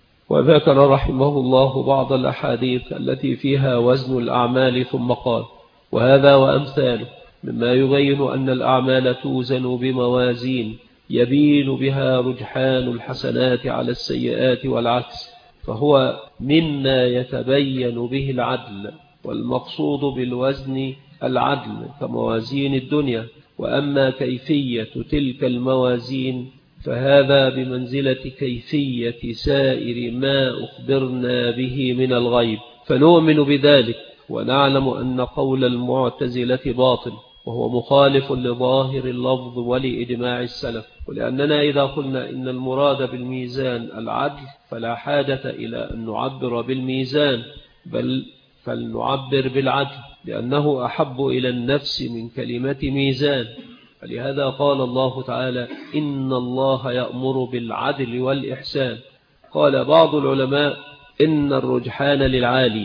وذكر رحمه الله بعض الأحاديث التي فيها وزن الأعمال، ثم قال: وهذا وأمثاله مما يبين أن الأعمال توزن بموازين يبين بها رجحان الحسنات على السيئات والعكس، فهو مما يتبين به العدل، والمقصود بالوزن العدل كموازين الدنيا. وأما كيفية تلك الموازين فهذا بمنزلة كيفية سائر ما أخبرنا به من الغيب، فنؤمن بذلك ونعلم أن قول المعتزلة باطل، وهو مخالف لظاهر اللفظ ولإجماع السلف. ولأننا إذا قلنا إن المراد بالميزان العدل فلا حاجة إلى أن نعبر بالميزان، بل فلنعبر بالعدل، لأنه أحب إلى النفس من كلمة ميزان. فلهذا قال الله تعالى: إن الله يأمر بالعدل والإحسان. قال بعض العلماء: إن الرجحان للعالي،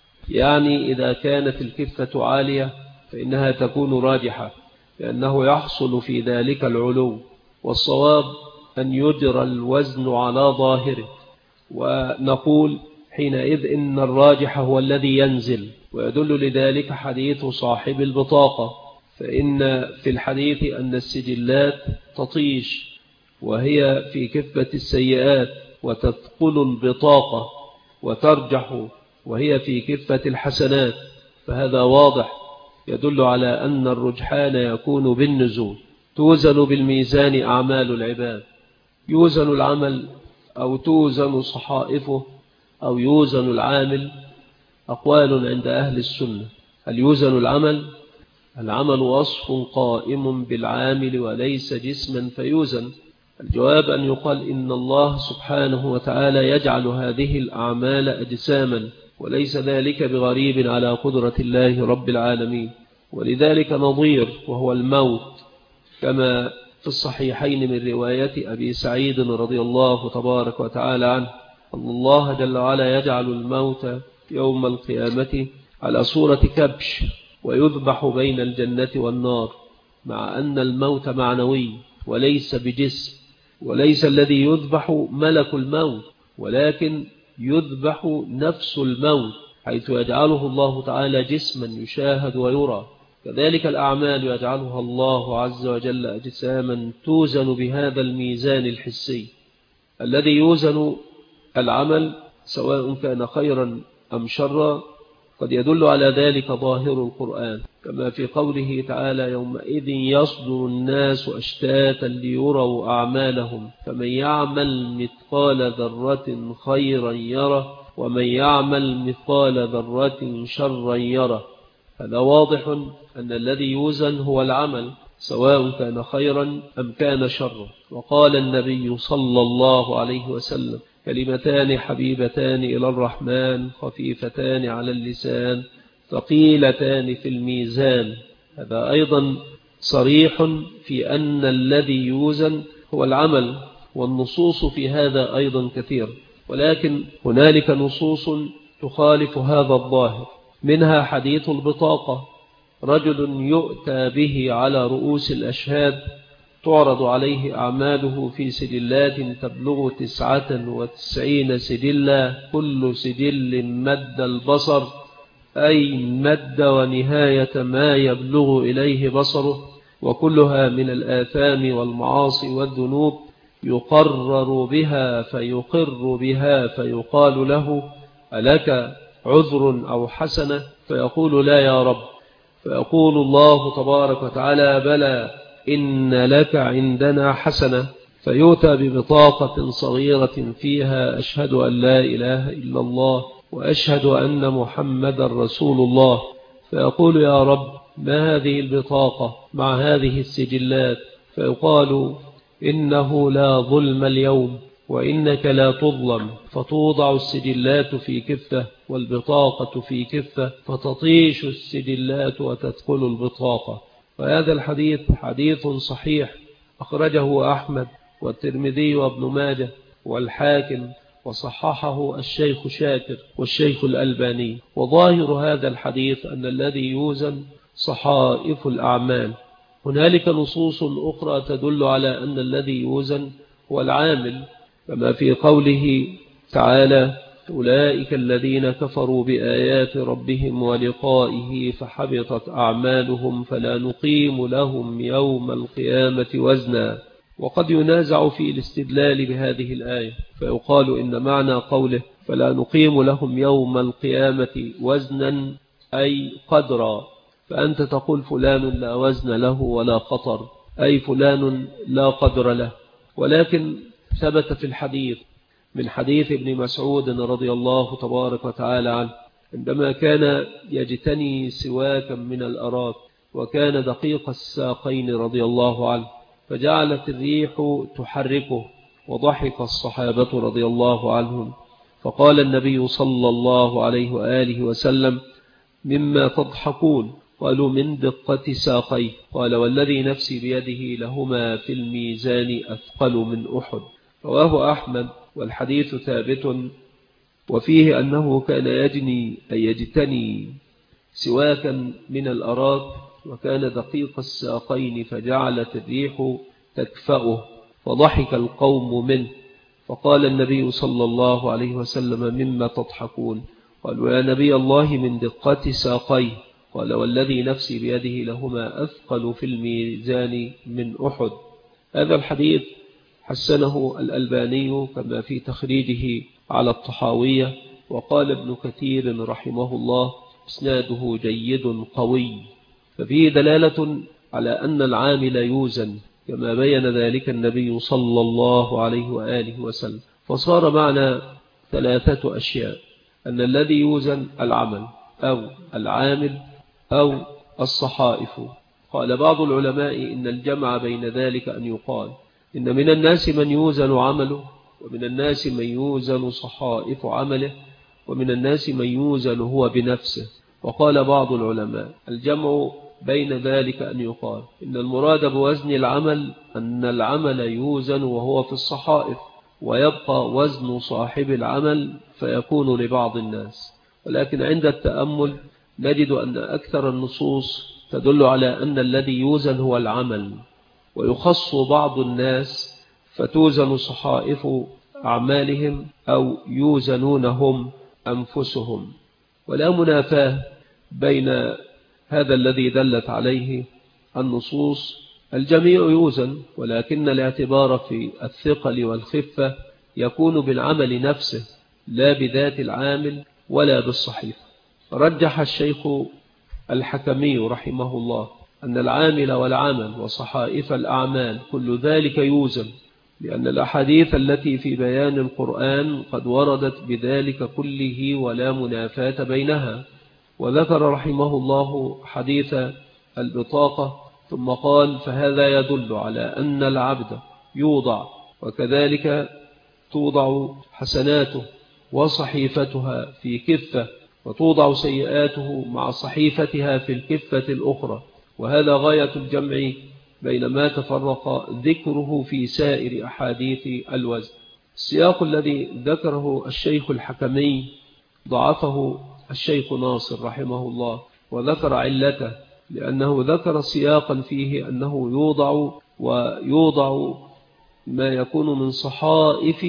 يعني إذا كانت الكفة عالية فإنها تكون راجحة، لأنه يحصل في ذلك العلو. والصواب أن يجرى الوزن على ظاهره، ونقول حينئذ إن الراجح هو الذي ينزل. ويدل لذلك حديث صاحب البطاقة، فإن في الحديث أن السجلات تطيش وهي في كفة السيئات، وتثقل البطاقة وترجح وهي في كفة الحسنات، فهذا واضح يدل على أن الرجحان يكون بالنزول. توزن بالميزان أعمال العباد، يوزن العمل أو توزن صحائفه أو يوزن العامل. أقوال عند أهل السنة: هل يوزن العمل؟ العمل وصف قائم بالعامل وليس جسما فيوزن. الجواب أن يقال إن الله سبحانه وتعالى يجعل هذه الأعمال أجساما، وليس ذلك بغريب على قدرة الله رب العالمين. ولذلك نظير وهو الموت، كما في الصحيحين من رواية أبي سعيد رضي الله تبارك وتعالى عنه أن الله جل وعلا يجعل الموت يوم القيامة على صورة كبش، ويذبح بين الجنة والنار، مع أن الموت معنوي وليس بجسم، وليس الذي يذبح ملك الموت، ولكن يذبح نفس الموت، حيث يجعله الله تعالى جسما يشاهد ويرى. كذلك الأعمال يجعلها الله عز وجل أجساما توزن بهذا الميزان الحسي الذي يوزن العمل سواء كان خيرا أم شرا. قد يدل على ذلك ظاهر القرآن، كما في قوله تعالى: يومئذ يصدر الناس أشتاتا ليروا أعمالهم فمن يعمل مثقال ذرة خيرا يره ومن يعمل مثقال ذرة شرا يره. هذا واضح أن الذي يوزن هو العمل سواء كان خيرا أم كان شرا. وقال النبي صلى الله عليه وسلم: كلمتان حبيبتان إلى الرحمن خفيفتان على اللسان ثقيلتان في الميزان. هذا أيضا صريح في أن الذي يوزن هو العمل، والنصوص في هذا أيضا كثير، ولكن هنالك نصوص تخالف هذا الظاهر. منها حديث البطاقة: رجل يؤتى به على رؤوس الأشهاد تعرض عليه أعماله في سجلات تبلغ 99 سجلا، كل سجل مد البصر، أي مد ونهاية ما يبلغ إليه بصره، وكلها من الآثام والمعاصي والذنوب، يقرر بها فيقر بها فيقال له: ألك عذر أو حسنة؟ فيقول: لا يا رب. فيقول الله تبارك وتعالى: بلى، إن لك عندنا حسنة. فيؤتى ببطاقة صغيرة فيها: أشهد أن لا إله إلا الله وأشهد أن محمد رسول الله. فيقول: يا رب، ما هذه البطاقة مع هذه السجلات؟ فيقال: إنه لا ظلم اليوم وإنك لا تظلم. فتوضع السجلات في كفة والبطاقة في كفة، فتطيش السجلات وتدخل البطاقة. وهذا الحديث حديث صحيح، أخرجه أحمد والترمذي وابن ماجه والحاكم، وصححه الشيخ شاكر والشيخ الألباني. وظاهر هذا الحديث أن الذي يوزن صحائف الأعمال. هنالك نصوص أخرى تدل على أن الذي يوزن هو العامل، كما في قوله تعالى: أولئك الذين كفروا بآيات ربهم ولقائه فحبطت أعمالهم فلا نقيم لهم يوم القيامة وزنا. وقد ينازع في الاستدلال بهذه الآية، فيقال إن معنى قوله فلا نقيم لهم يوم القيامة وزنا أي قدرا، فأنت تقول فلان لا وزن له ولا قطر، أي فلان لا قدر له. ولكن ثبت في الحديث من حديث ابن مسعود رضي الله تبارك وتعالى عنه، عندما كان يجتني سواكا من الأراك، وكان دقيق الساقين رضي الله عنه، فجعلت الريح تحركه، وضحك الصحابة رضي الله عنهم. فقال النبي صلى الله عليه وآله وسلم: مما تضحكون؟ قالوا: من دقة ساقيه. قال: والذي نفسي بيده لهما في الميزان أثقل من أحد. رواه أحمد، والحديث ثابت، وفيه أنه كان يجتني سواكا من الأراك، وكان دقيق الساقين، فجعلت الريح تكفأه، فضحك القوم منه. فقال النبي صلى الله عليه وسلم: مما تضحكون؟ قالوا: يا نبي الله، من دقة ساقيه. قال: والذي نفسي بيده لهما أثقل في الميزان من أحد. هذا الحديث حسنه الألباني كما في تخريجه على الطحاوية. وقال ابن كثير رحمه الله: إسناده جيد قوي. ففيه دلالة على أن العامل يوزن، كما بين ذلك النبي صلى الله عليه وآله وسلم. فصار معنا 3 أشياء: أن الذي يوزن العمل أو العامل أو الصحائف. قال بعض العلماء إن الجمع بين ذلك أن يقال إن من الناس من يوزن عمله، ومن الناس من يوزن صحائف عمله، ومن الناس من يوزن هو بنفسه. وقال بعض العلماء الجمع بين ذلك أن يقال إن المراد بوزن العمل أن العمل يوزن وهو في الصحائف، ويبقى وزن صاحب العمل فيكون لبعض الناس. ولكن عند التأمل نجد أن أكثر النصوص تدل على أن الذي يوزن هو العمل، ويخص بعض الناس فتوزن صحائف أعمالهم أو يوزنونهم أنفسهم. ولا منافاة بين هذا الذي دلت عليه النصوص. الجميع يوزن، ولكن الاعتبار في الثقل والخفة يكون بالعمل نفسه، لا بذات العامل ولا بالصحيفة. رجح الشيخ الحكمي رحمه الله أن العامل والعمل وصحائف الأعمال كل ذلك يوزن، لأن الأحاديث التي في بيان القرآن قد وردت بذلك كله ولا منافاة بينها. وذكر رحمه الله حديث البطاقة، ثم قال: فهذا يدل على أن العبد يوضع، وكذلك توضع حسناته وصحيفتها في كفة، وتوضع سيئاته مع صحيفتها في الكفة الأخرى. وهذا غاية الجمع بين ما تفرق ذكره في سائر أحاديث الوزن. السياق الذي ذكره الشيخ الحكمي ضعفه الشيخ ناصر رحمه الله، وذكر علته لأنه ذكر سياقا فيه أنه يوضع ما يكون من صحائف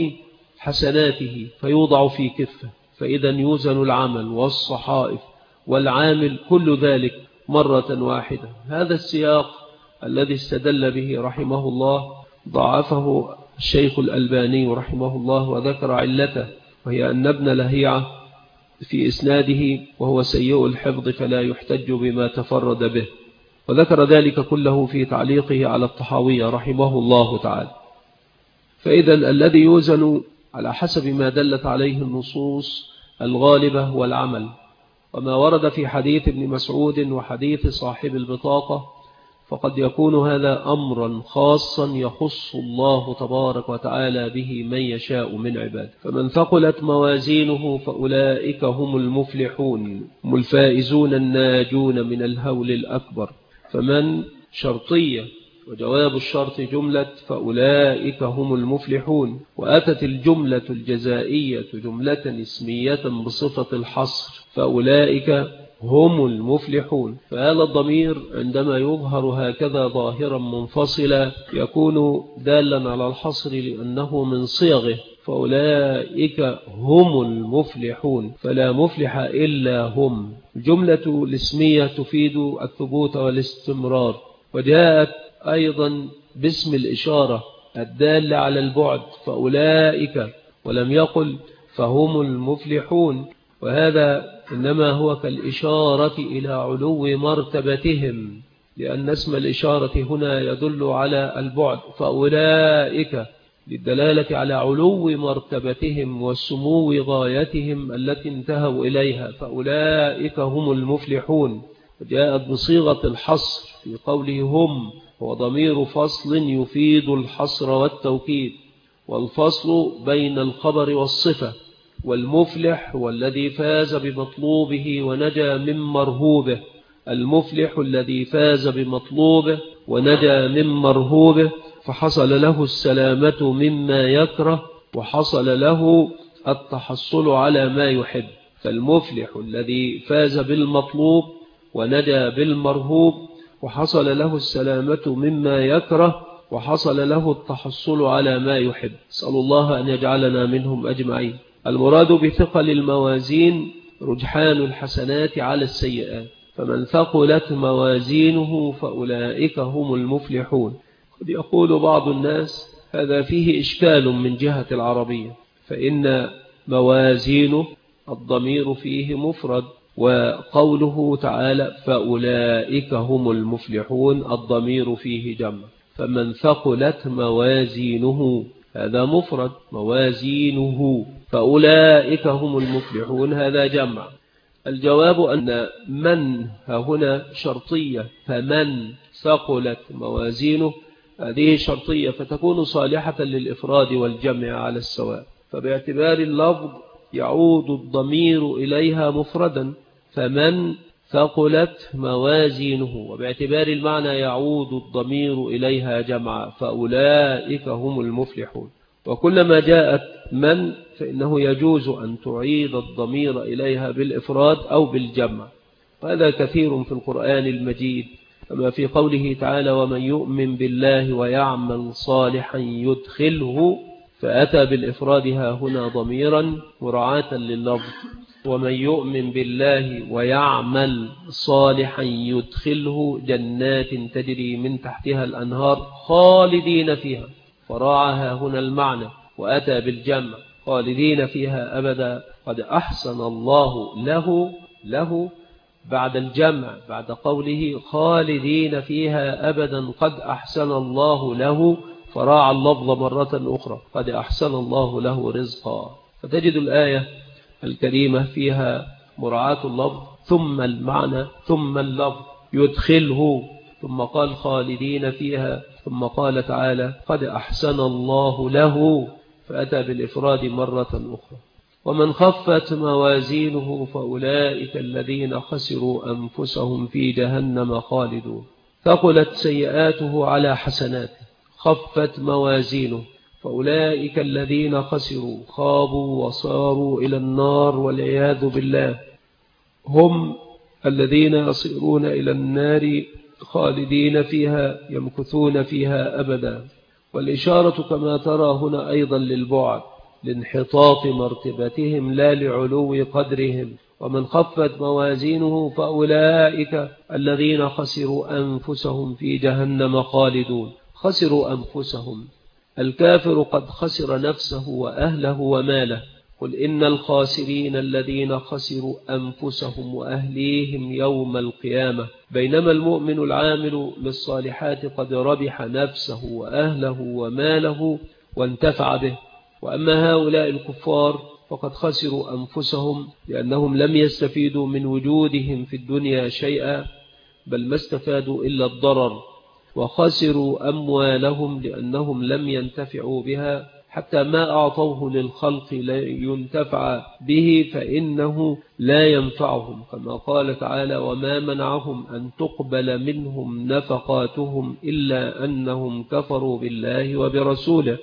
حسناته فيوضع في كفة، فإذا يوزن العمل والصحائف والعامل كل ذلك مرة واحدة. هذا السياق الذي استدل به رحمه الله ضعفه الشيخ الألباني رحمه الله وذكر علته، وهي أن ابن لهيعة في إسناده وهو سيء الحفظ فلا يحتج بما تفرد به، وذكر ذلك كله في تعليقه على الطحاوية رحمه الله تعالى. فإذا الذي يوزن على حسب ما دلت عليه النصوص الغالبة والعمل، وما ورد في حديث ابن مسعود وحديث صاحب البطاقة فقد يكون هذا أمرا خاصا يخص الله تبارك وتعالى به من يشاء من عباده. فمن ثقلت موازينه فأولئك هم المفلحون، هم الفائزون الناجون من الهول الأكبر. فمن شرطية وجواب الشرط جملة فأولئك هم المفلحون، وأتت الجملة الجزائية جملة اسمية بصفة الحصر فأولئك هم المفلحون. فهذا الضمير عندما يظهر هكذا ظاهرا منفصلا يكون دالا على الحصر لأنه من صيغه، فأولئك هم المفلحون فلا مفلح إلا هم. الجملة الاسمية تفيد الثبوت والاستمرار، وجاءت أيضا باسم الإشارة الدالة على البعد فأولئك، ولم يقل فهم المفلحون، وهذا إنما هو كالإشارة إلى علو مرتبتهم، لأن اسم الإشارة هنا يدل على البعد، فأولئك للدلالة على علو مرتبتهم وسمو غايتهم التي انتهوا إليها، فأولئك هم المفلحون. وجاءت بصيغة الحصر في قوله هم، هو ضمير فصل يفيد الحصر والتوكيد، والفصل بين الخبر والصفة، والمفلح هو الذي فاز بمطلوبه ونجا من مرهوبه، المفلح الذي فاز بمطلوبه ونجا من مرهوبه، فحصل له السلامة مما يكره وحصل له التحصل على ما يحب. فالمفلح الذي فاز بالمطلوب ونجا بالمرهوب وحصل له السلامة مما يكره وحصل له التحصل على ما يحب. أسأل الله أن يجعلنا منهم أجمعين. المراد بثقل الموازين رجحان الحسنات على السيئات، فمن ثقلت موازينه فأولئك هم المفلحون. قد يقول بعض الناس هذا فيه إشكال من جهة العربية، فإن موازينه الضمير فيه مفرد، وقوله تعالى فأولئك هم المفلحون الضمير فيه جمع، فمن ثقلت موازينه هذا مفرد موازينه، فأولئك هم المفلحون هذا جمع. الجواب أن من هنا شرطية، فمن ثقلت موازينه هذه شرطية فتكون صالحة للإفراد والجمع على السواء، فباعتبار اللفظ يعود الضمير إليها مفردا فمن ثقلت موازينه، وباعتبار المعنى يعود الضمير إليها جمعا فأولئك هم المفلحون. وكلما جاءت من فإنه يجوز أن تعيد الضمير إليها بالإفراد أو بالجمع، وهذا كثير في القرآن المجيد، كما في قوله تعالى ومن يؤمن بالله ويعمل صالحا يدخله، فأتى بالإفراد هنا ضميرا مراعاة لللفظ، ومن يؤمن بالله ويعمل صالحا يدخله جنات تجري من تحتها الأنهار خالدين فيها، فراعها هنا المعنى وأتى بالجمع خالدين فيها أبدا. قد أحسن الله له بعد الجمع بعد قوله خالدين فيها أبدا قد أحسن الله له، فراعى اللفظ مرة أخرى قد أحسن الله له رزقا. فتجد الآية الكريمة فيها مراعاة اللفظ ثم المعنى ثم اللفظ يدخله، ثم قال خالدين فيها، ثم قال تعالى قد أحسن الله له، فأتى بالإفراد مرة أخرى. ومن خفت موازينه فأولئك الذين خسروا أنفسهم في جهنم خالدون. ثقلت سيئاته على حسناته، خفت موازينه، فأولئك الذين خسروا خابوا وصاروا إلى النار والعياذ بالله. هم الذين يصيرون إلى النار خالدين فيها يمكثون فيها أبدا. والإشارة كما ترى هنا أيضا للبعد، لانحطاط مرتبتهم لا لعلو قدرهم. ومن خفت موازينه فأولئك الذين خسروا أنفسهم في جهنم خالدون. خسروا أنفسهم، الكافر قد خسر نفسه وأهله وماله. قل إن الخاسرين الذين خسروا أنفسهم وأهليهم يوم القيامة. بينما المؤمن العامل للصالحات قد ربح نفسه وأهله وماله وانتفع به. وأما هؤلاء الكفار فقد خسروا أنفسهم لأنهم لم يستفيدوا من وجودهم في الدنيا شيئا، بل ما استفادوا إلا الضرر. وخسروا أموالهم لأنهم لم ينتفعوا بها، حتى ما أعطوه للخلق لينتفع به فإنه لا ينفعهم، كما قال تعالى: وما منعهم أن تقبل منهم نفقاتهم إلا أنهم كفروا بالله وبرسوله.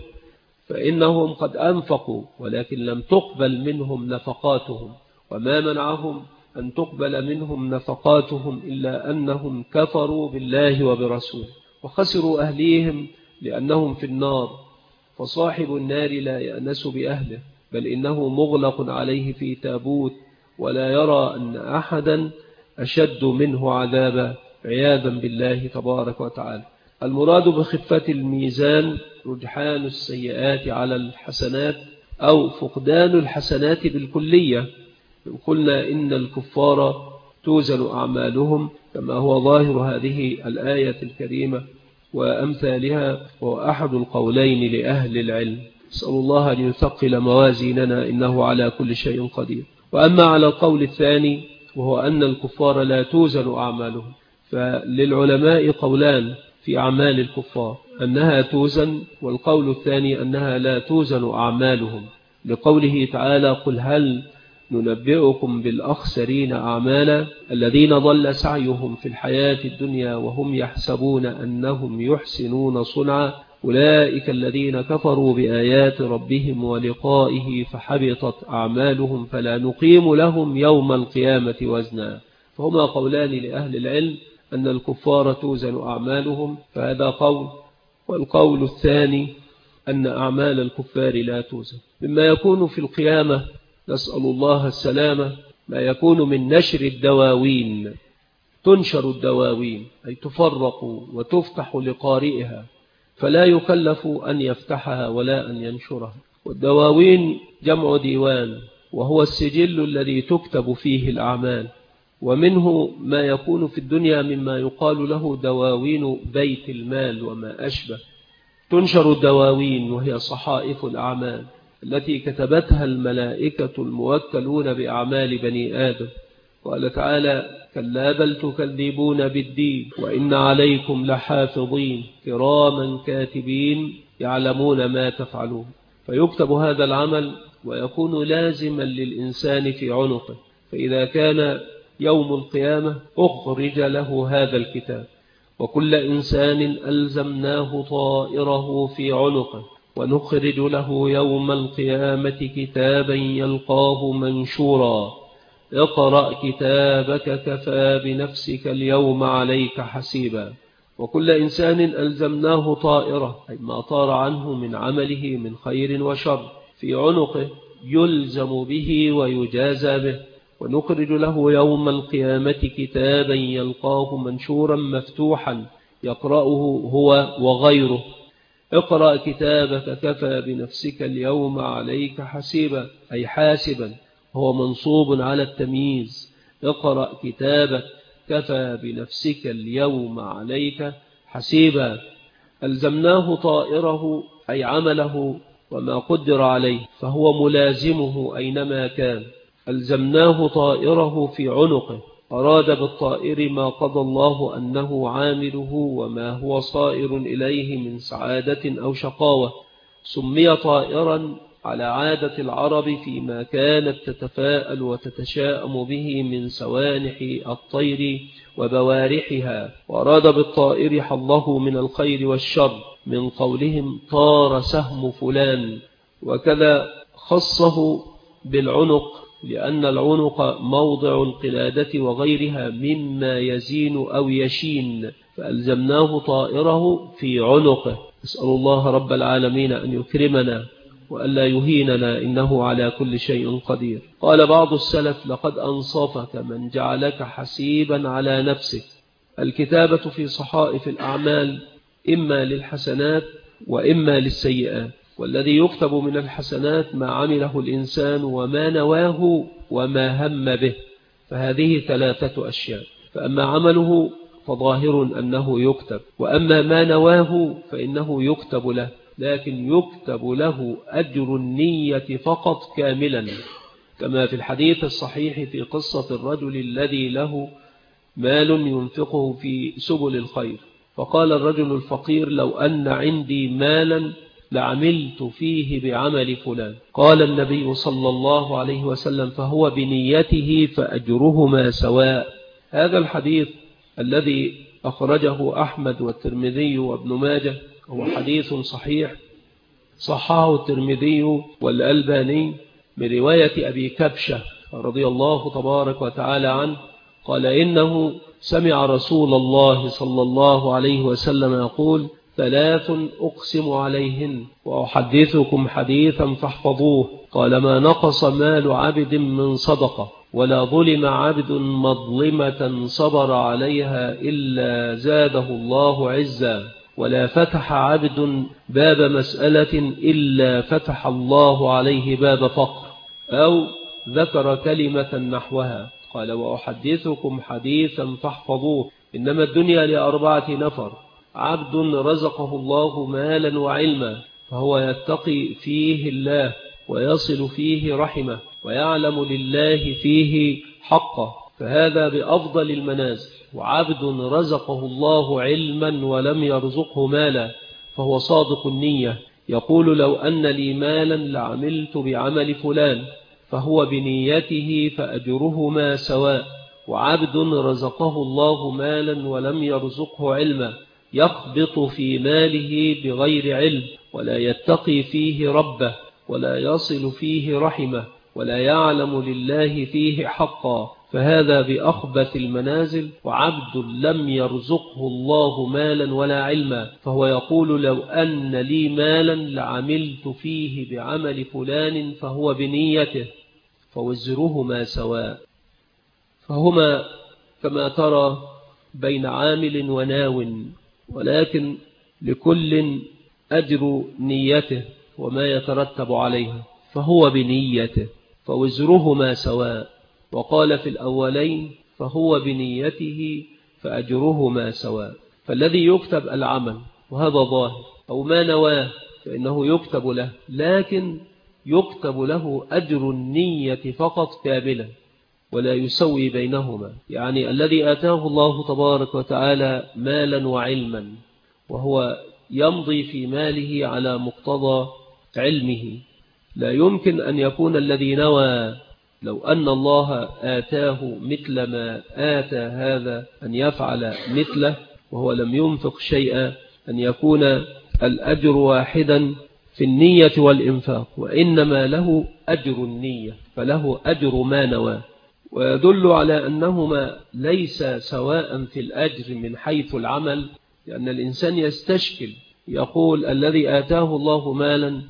فإنهم قد أنفقوا ولكن لم تقبل منهم نفقاتهم. وما منعهم أن تقبل منهم نفقاتهم إلا أنهم كفروا بالله وبرسوله. وخسروا أهليهم لأنهم في النار، فصاحب النار لا يأنس بأهله، بل إنه مغلق عليه في تابوت، ولا يرى أن أحدا أشد منه عذابا، عياذا بالله تبارك وتعالى. المراد بخفة الميزان رجحان السيئات على الحسنات، أو فقدان الحسنات بالكلية. قلنا إن الكفار توزن أعمالهم كما هو ظاهر هذه الآية الكريمة وأمثالها، وأحد القولين لأهل العلم. نسأل الله أن يثقل موازيننا إنه على كل شيء قدير. وأما على القول الثاني وهو أن الكفار لا توزن أعمالهم، فللعلماء قولان في أعمال الكفار: أنها توزن، والقول الثاني أنها لا توزن أعمالهم، لقوله تعالى: قل هل ننبئكم بالأخسرين أعمالا الذين ضل سعيهم في الحياة الدنيا وهم يحسبون أنهم يحسنون صنعا أولئك الذين كفروا بآيات ربهم ولقائه فحبطت أعمالهم فلا نقيم لهم يوم القيامة وزنا. فهما قولان لأهل العلم أن الكفار توزن أعمالهم، فهذا قول. والقول الثاني أن أعمال الكفار لا توزن. مما يكون في القيامة نسأل الله السلامة ما يكون من نشر الدواوين. تنشر الدواوين أي تفرق وتفتح لقارئها، فلا يكلف أن يفتحها ولا أن ينشرها. والدواوين جمع ديوان، وهو السجل الذي تكتب فيه الأعمال. ومنه ما يكون في الدنيا مما يقال له دواوين بيت المال وما أشبه. تنشر الدواوين وهي صحائف الأعمال التي كتبتها الملائكة الموكلون بأعمال بني آدم. قال تعالى: كلا بل تكذبون بالدين وإن عليكم لحافظين كراما كاتبين يعلمون ما تفعلون. فيكتب هذا العمل ويكون لازما للإنسان في عنقه، فإذا كان يوم القيامة أخرج له هذا الكتاب. وكل إنسان ألزمناه طائره في عنقه ونخرج له يوم القيامة كتابا يلقاه منشورا اقرأ كتابك كفى بنفسك اليوم عليك حسيبا. وكل إنسان ألزمناه طائره أي ما طار عنه من عمله من خير وشر في عنقه يلزم به ويجازى به. ونخرج له يوم القيامة كتابا يلقاه منشورا مفتوحا يقرأه هو وغيره اقرأ كتابك كفى بنفسك اليوم عليك حسيبا أي حاسبا، هو منصوب على التمييز. اقرأ كتابك كفى بنفسك اليوم عليك حسيبا. ألزمناه طائره أي عمله وما قدر عليه، فهو ملازمه أينما كان. ألزمناه طائره في عنقه، أراد بالطائر ما قضى الله أنه عامله وما هو صائر إليه من سعادة أو شقاوة. سمي طائرا على عادة العرب فيما كانت تتفاءل وتتشاءم به من سوانح الطير وبوارحها، وأراد بالطائر حظه من الخير والشر من قولهم طار سهم فلان. وكذا خصه بالعنق لأن العنق موضع القلادة وغيرها مما يزين أو يشين، فألزمناه طائره في عنقه. نسأل الله رب العالمين أن يكرمنا وألا يهيننا، إنه على كل شيء قدير. قال بعض السلف: لقد أنصفك من جعلك حسيبا على نفسك. الكتابة في صحائف الأعمال إما للحسنات وإما للسيئات، والذي يكتب من الحسنات ما عمله الإنسان وما نواه وما هم به، فهذه 3 أشياء. فأما عمله فظاهر أنه يكتب، وأما ما نواه فإنه يكتب له، لكن يكتب له أجر النية فقط كاملا، كما في الحديث الصحيح في قصة الرجل الذي له مال ينفقه في سبل الخير، فقال الرجل الفقير: لو أن عندي مالا لعملت فيه بعمل فلان. قال النبي صلى الله عليه وسلم: فهو بنيته فأجرهما سواء. هذا الحديث الذي أخرجه أحمد والترمذي وابن ماجه هو حديث صحيح، صححه الترمذي والألباني من رواية أبي كبشة رضي الله تبارك وتعالى عنه، قال: إنه سمع رسول الله صلى الله عليه وسلم يقول: 3 أقسم عليهن وأحدثكم حديثا فاحفظوه. قال: ما نقص مال عبد من صدقة، ولا ظلم عبد مظلمة صبر عليها إلا زاده الله عزا، ولا فتح عبد باب مسألة إلا فتح الله عليه باب فقر، أو ذكر كلمة نحوها. قال: وأحدثكم حديثا فاحفظوه. إنما الدنيا ل4 نفر: عبد رزقه الله مالا وعلما، فهو يتقي فيه الله ويصل فيه رحمه ويعلم لله فيه حقه، فهذا بأفضل المنازل. وعبد رزقه الله علما ولم يرزقه مالا، فهو صادق النية، يقول: لو أن لي مالا لعملت بعمل فلان، فهو بنيته فأجرهما سواء. وعبد رزقه الله مالا ولم يرزقه علما، يخبط في ماله بغير علم، ولا يتقي فيه ربه، ولا يصل فيه رحمه، ولا يعلم لله فيه حقا، فهذا بأخبث المنازل. وعبد لم يرزقه الله مالا ولا علما، فهو يقول: لو أن لي مالا لعملت فيه بعمل فلان، فهو بنيته، فوزرهما سواء. فهما كما ترى بين عامل وناو، ولكن لكل أجر نيته وما يترتب عليها، فهو بنيته فوزرهما سواء. وقال في الأولين: فهو بنيته فأجرهما سواء. فالذي يكتب العمل وهذا ظاهر، أو ما نواه، فإنه يكتب له، لكن يكتب له أجر النية فقط كاملا، ولا يسوي بينهما. يعني الذي آتاه الله تبارك وتعالى مالا وعلما، وهو يمضي في ماله على مقتضى علمه، لا يمكن أن يكون الذي نوى لو أن الله آتاه مثل ما آتى هذا أن يفعل مثله وهو لم ينفق شيئا، أن يكون الأجر واحدا في النية والإنفاق، وإنما له أجر النية، فله أجر ما نوى. ويدل على أنهما ليس سواء في الأجر من حيث العمل، لأن الإنسان يستشكل، يقول: الذي آتاه الله مالا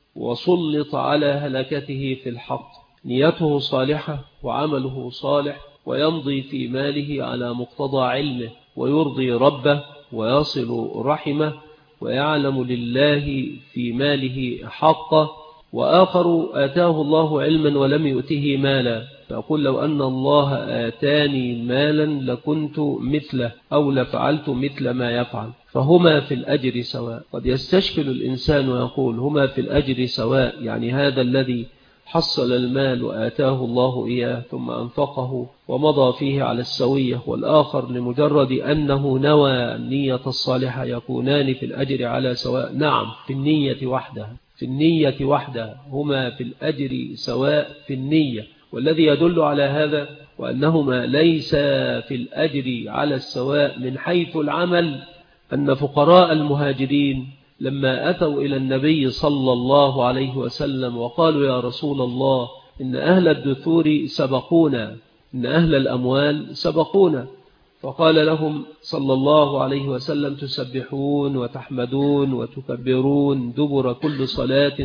وسلط على هلكته في الحق، نيته صالحة وعمله صالح، ويمضي في ماله على مقتضى علمه، ويرضي ربه ويصل رحمه ويعلم لله في ماله حقه. وآخر آتاه الله علما ولم يؤته مالا، فأقول: لو أن الله آتاني مالا لكنت مثله، أو لفعلت مثل ما يفعل. فهما في الأجر سواء. قد يستشكل الإنسان ويقول: هما في الأجر سواء، يعني هذا الذي حصل المال وآتاه الله إياه ثم أنفقه ومضى فيه على السوية، والآخر لمجرد أنه نوى النية الصالحة، يكونان في الأجر على سواء. نعم، في النية وحدها، في النية وحدها هما في الأجر سواء في النية. والذي يدل على هذا وأنهما ليس في الأجر على السواء من حيث العمل، أن فقراء المهاجرين لما أتوا إلى النبي صلى الله عليه وسلم وقالوا: يا رسول الله، إن أهل الدثور سبقونا، إن أهل الأموال سبقونا. فقال لهم صلى الله عليه وسلم: تسبحون وتحمدون وتكبرون دبر كل صلاة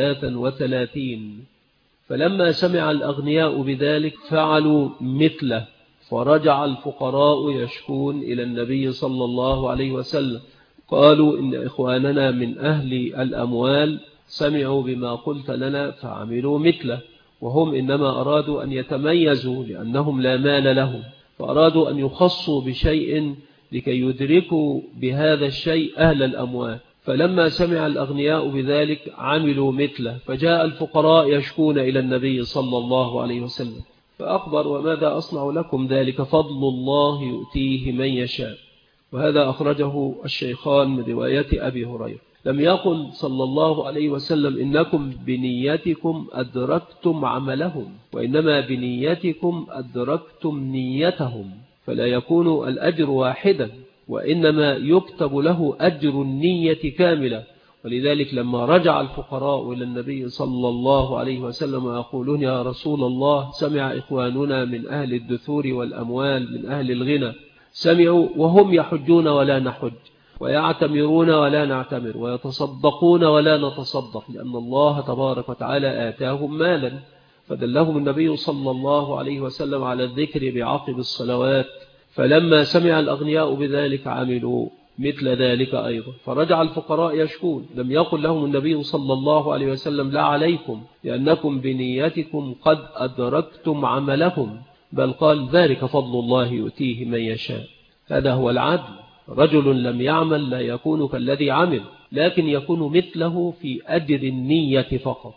33. فلما سمع الأغنياء بذلك فعلوا مثله، فرجع الفقراء يشكون إلى النبي صلى الله عليه وسلم، قالوا: إن إخواننا من أهل الأموال سمعوا بما قلت لنا فعملوا مثله، وهم إنما أرادوا أن يتميزوا لأنهم لا مال لهم، فأرادوا أن يخصوا بشيء لكي يدركوا بهذا الشيء أهل الأموال. فلما سمع الأغنياء بذلك عملوا مثله، فجاء الفقراء يشكون إلى النبي صلى الله عليه وسلم، فأخبر: وماذا أصنع لكم؟ ذلك فضل الله يؤتيه من يشاء. وهذا أخرجه الشيخان من رواية أبي هريرة. لم يقل صلى الله عليه وسلم: إنكم بنيتكم أدركتم عملهم، وإنما بنيتكم أدركتم نيتهم، فلا يكون الأجر واحدا، وإنما يكتب له أجر النية كاملة. ولذلك لما رجع الفقراء إلى النبي صلى الله عليه وسلم يقولون: يا رسول الله، سمع إخواننا من أهل الدثور والأموال من أهل الغنى، سمعوا وهم يحجون ولا نحج، ويعتمرون ولا نعتمر، ويتصدقون ولا نتصدق، لأن الله تبارك وتعالى آتاهم مالا. فدلهم النبي صلى الله عليه وسلم على الذكر بعقب الصلوات. فلما سمع الأغنياء بذلك عملوا مثل ذلك أيضا، فرجع الفقراء يشكون. لم يقل لهم النبي صلى الله عليه وسلم: لا عليكم، لأنكم بنيتكم قد أدركتم عملهم، بل قال: ذلك فضل الله يؤتيه من يشاء. هذا هو العدل. رجل لم يعمل لا يكون كالذي عمل، لكن يكون مثله في أجر النية فقط.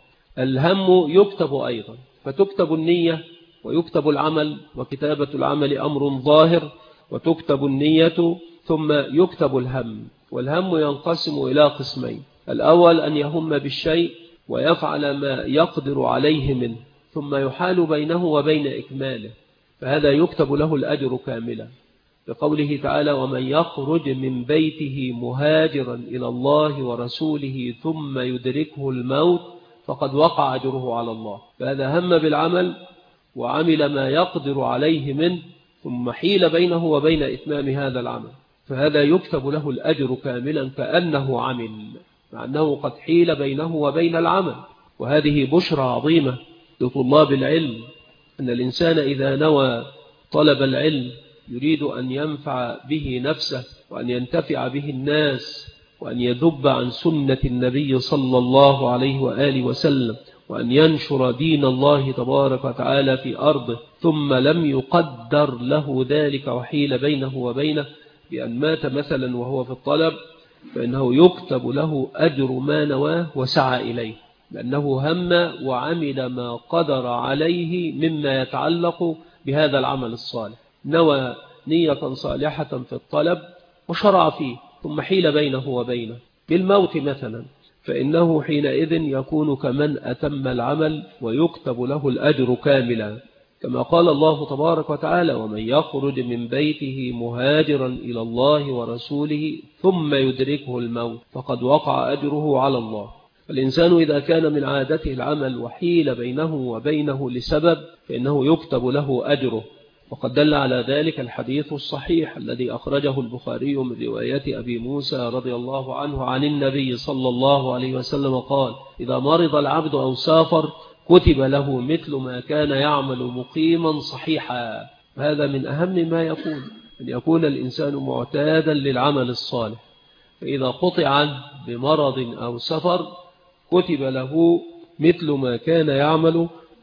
الهم يكتب أيضا، فتكتب النية ويكتب العمل، وكتابة العمل أمر ظاهر، وتكتب النية ثم يكتب الهم. والهم ينقسم إلى قسمين: الأول أن يهم بالشيء ويفعل ما يقدر عليه منه، ثم يحال بينه وبين إكماله، فهذا يكتب له الأجر كاملا، بقوله تعالى: ومن يخرج من بيته مهاجرا إلى الله ورسوله ثم يدركه الموت فقد وقع أجره على الله. فهذا هم بالعمل وعمل ما يقدر عليه منه، ثم حيل بينه وبين إتمام هذا العمل، فهذا يكتب له الأجر كاملا كأنه عمل، مع أنه قد حيل بينه وبين العمل. وهذه بشرى عظيمة لطلاب العلم، أن الإنسان إذا نوى طلب العلم يريد أن ينفع به نفسه، وأن ينتفع به الناس، وأن يذب عن سنة النبي صلى الله عليه وآله وسلم، وأن ينشر دين الله تبارك وتعالى في أرضه، ثم لم يقدر له ذلك وحيل بينه وبينه بأن مات مثلا وهو في الطلب، فإنه يكتب له أجر ما نواه وسعى إليه، لأنه هم وعمل ما قدر عليه مما يتعلق بهذا العمل الصالح. نوى نية صالحة في الطلب وشرع فيه، ثم حيل بينه وبينه بالموت مثلا، فإنه حينئذ يكون كمن أتم العمل ويكتب له الأجر كاملا، كما قال الله تبارك وتعالى: ومن يخرج من بيته مهاجرا إلى الله ورسوله ثم يدركه الموت فقد وقع أجره على الله. الإنسان إذا كان من عادته العمل وحيل بينه وبينه لسبب فإنه يكتب له أجره. وقد دل على ذلك الحديث الصحيح الذي أخرجه البخاري من رواية أبي موسى رضي الله عنه عن النبي صلى الله عليه وسلم قال: إذا مرض العبد أو سافر كتب له مثل ما كان يعمل مقيما صحيحا. هذا من أهم ما يكون، أن يكون الإنسان معتادا للعمل الصالح، فإذا قطع عنه بمرض أو سفر كتب له مثل ما كان يعمل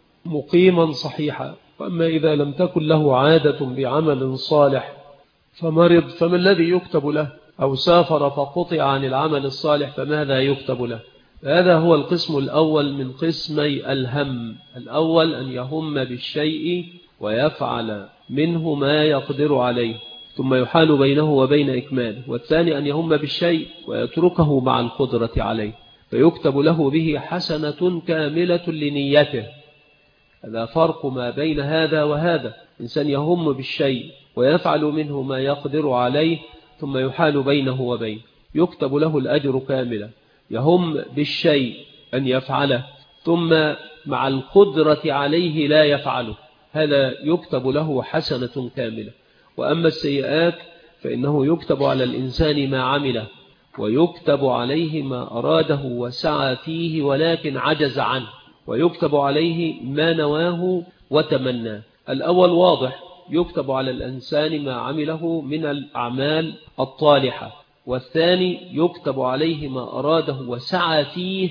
مقيما صحيحا. وأما إذا لم تكن له عادة بعمل صالح فمرض، فما الذي يكتب له؟ أو سافر فقطع عن العمل الصالح فماذا يكتب له؟ هذا هو القسم الأول من قسمي الهم. الأول أن يهم بالشيء ويفعل منه ما يقدر عليه ثم يحال بينه وبين إكماله، والثاني أن يهم بالشيء ويتركه مع القدرة عليه فيكتب له به حسنة كاملة لنيته. هذا فرق ما بين هذا وهذا. إنسان يهم بالشيء ويفعل منه ما يقدر عليه ثم يحال بينه وبين، يكتب له الأجر كاملا. يهم بالشيء أن يفعله ثم مع القدرة عليه لا يفعله، هذا يكتب له حسنة كاملة. وأما السيئات فإنه يكتب على الإنسان ما عمله، ويكتب عليه ما أراده وسعى فيه ولكن عجز عنه، ويكتب عليه ما نواه وتمناه. الأول واضح، يكتب على الإنسان ما عمله من الأعمال الطالحة. والثاني يكتب عليه ما أراده وسعى فيه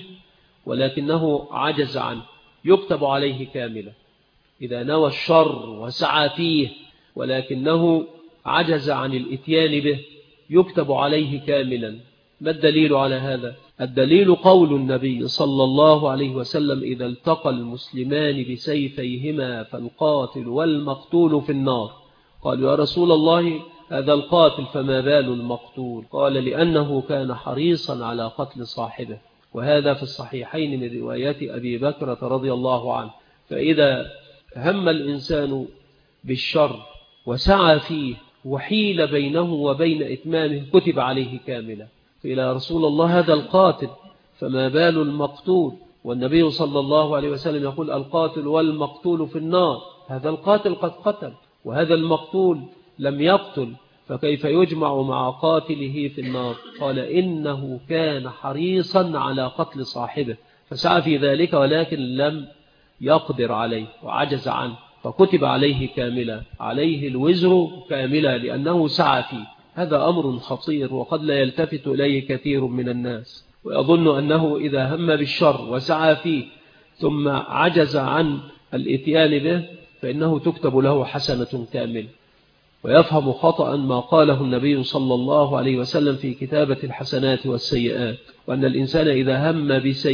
ولكنه عجز عنه، يكتب عليه كاملا. إذا نوى الشر وسعى فيه ولكنه عجز عن الإتيان به يكتب عليه كاملا. ما الدليل على هذا؟ الدليل قول النبي صلى الله عليه وسلم: إذا التقى المسلمان بسيفيهما فالقاتل والمقتول في النار. قالوا: يا رسول الله، هذا القاتل فما بال المقتول؟ قال: لأنه كان حريصا على قتل صاحبه. وهذا في الصحيحين من روايات أبي بكرة رضي الله عنه. فإذا هم الإنسان بالشر وسعى فيه وحيل بينه وبين إتمامه كتب عليه كاملا. قيل: يا رسول الله، هذا القاتل فما بال المقتول؟ والنبي صلى الله عليه وسلم يقول: القاتل والمقتول في النار. هذا القاتل قد قتل وهذا المقتول لم يقتل، فكيف يجمع مع قاتله في النار؟ قال: إنه كان حريصا على قتل صاحبه فسعى في ذلك ولكن لم يقدر عليه وعجز عنه، فكتب عليه كاملا، عليه الوزر كاملا لأنه سعى فيه. هذا أمر خطير وقد لا يلتفت إليه كثير من الناس، ويظن أنه إذا هم بالشر وسعى فيه ثم عجز عن الإتيان به فإنه تكتب له حسنة كاملة. ويفهم خطأ ما قاله النبي صلى الله عليه وسلم في كتابة الحسنات والسيئات، وأن الإنسان إذا هم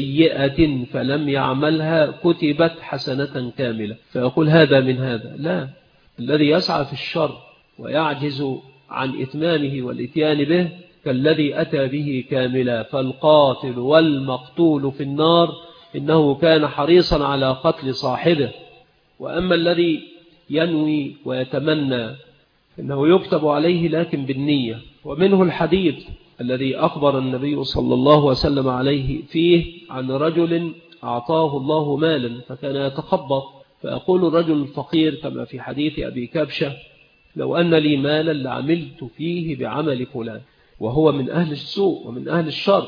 بسيئة فلم يعملها كتبت حسنة كاملة، فيقول هذا من هذا. لا، الذي يسعى في الشر ويعجز عن إتمامه والإتيان به كالذي أتى به كاملا. فالقاتل والمقتول في النار، إنه كان حريصا على قتل صاحبه. وأما الذي ينوي ويتمنى إنه يكتب عليه لكن بالنية. ومنه الحديث الذي أخبر النبي صلى الله عليه وسلم عليه فيه عن رجل أعطاه الله مالا فكان يتخبط، فيقول الرجل الفقير كما في حديث أبي كبشة: لو أن لي مالا لعملت فيه بعمل فلان. وهو من أهل السوء ومن أهل الشر.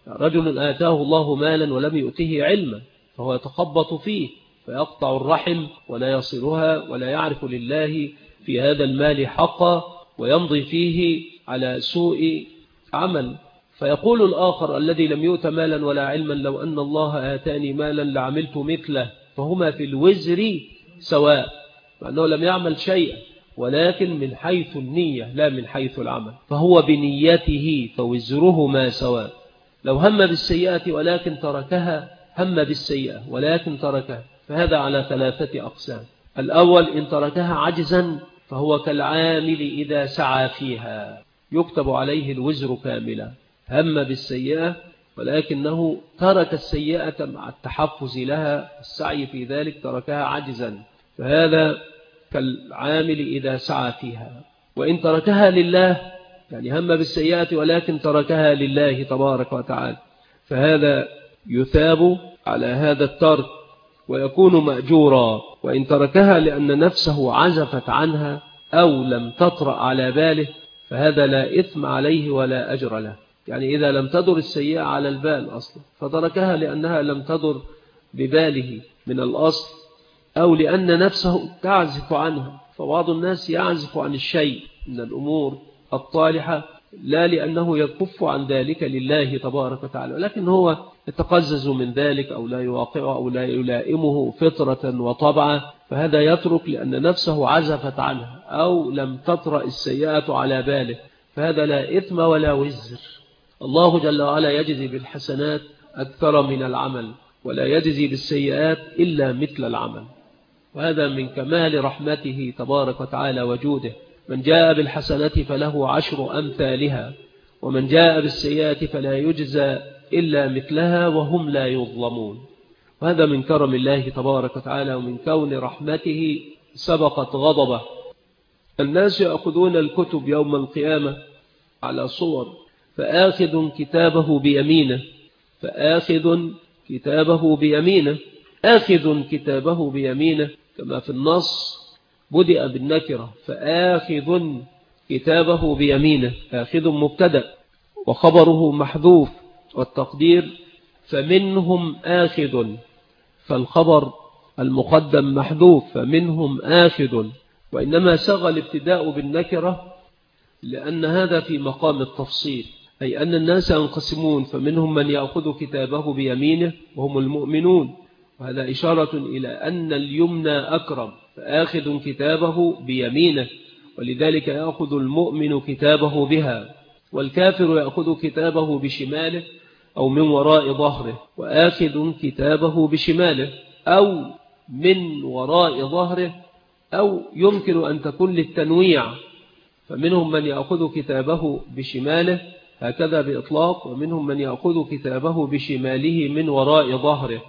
رجل آتاه الله مالا ولم يؤته علما فهو يتخبط فيه فيقطع الرحم ولا يصلها ولا يعرف لله في هذا المال حقا، ويمضي فيه على سوء عمل. فيقول الآخر الذي لم يؤت مالا ولا علما: لو أن الله آتاني مالا لعملت مثله. فهما في الوزر سواء، مع أنه لم يعمل شيئا ولكن من حيث النية لا من حيث العمل، فهو بنيته فوزرهما سواء. لو هم بالسيئة ولكن تركها، هم بالسيئة ولكن تركها، فهذا على 3 أقسام. الأول: إن تركها عجزا فهو كالعامل إذا سعى فيها، يكتب عليه الوزر كاملا. هم بالسيئة ولكنه ترك السيئة مع التحفز لها، السعي في ذلك تركها عجزا، فهذا كالعامل إذا سعى فيها. وإن تركها لله، يعني هم بالسيئة ولكن تركها لله تبارك وتعالى، فهذا يثاب على هذا الترك ويكون مأجورا. وإن تركها لأن نفسه عزفت عنها أو لم تطرأ على باله فهذا لا إثم عليه ولا أجر له. يعني إذا لم تدر السيئة على البال أصلا فتركها لأنها لم تدر بباله من الأصل، أو لأن نفسه تعزف عنها. فبعض الناس يعزف عن الشيء من الأمور الطالحة لا لأنه يكف عن ذلك لله تبارك وتعالى، ولكن هو يتقزز من ذلك أو لا يواقعه أو لا يلائمه فطرة وطبعا، فهذا يترك لأن نفسه عزفت عنها أو لم تطرأ السيئة على باله، فهذا لا إثم ولا وزر. الله جل وعلا يجزي بالحسنات أكثر من العمل، ولا يجزي بالسيئات إلا مثل العمل، وهذا من كمال رحمته تبارك وتعالى وجوده. من جاء بالحسنة فله 10 أمثالها، ومن جاء بالسيئات فلا يجزى إلا مثلها وهم لا يظلمون. وهذا من كرم الله تبارك وتعالى ومن كون رحمته سبقت غضبه. الناس يأخذون الكتب يوم القيامة على صور، فآخذ كتابه بيمينه، فآخذ كتابه بيمينه. آخذ كتابه بيمينه كما في النص بدأ بالنكرة، فآخذ كتابه بيمينه. آخذ مبتدأ وخبره محذوف، والتقدير فمنهم آخذ، فالخبر المقدم محذوف فمنهم آخذ. وإنما سغى الابتداء بالنكرة لأن هذا في مقام التفصيل، أي أن الناس ينقسمون، فمنهم من يأخذ كتابه بيمينه وهم المؤمنون، وهذا إشارة إلى أن اليمنى أكرم، فآخذ كتابه بيمينه، ولذلك يأخذ المؤمن كتابه بها، والكافر يأخذ كتابه بشماله أو من وراء ظهره. وآخذ كتابه بشماله أو من وراء ظهره، أو يمكن أن تكون للتنويع، فمنهم من يأخذ كتابه بشماله هكذا بإطلاق، ومنهم من يأخذ كتابه بشماله من وراء ظهره.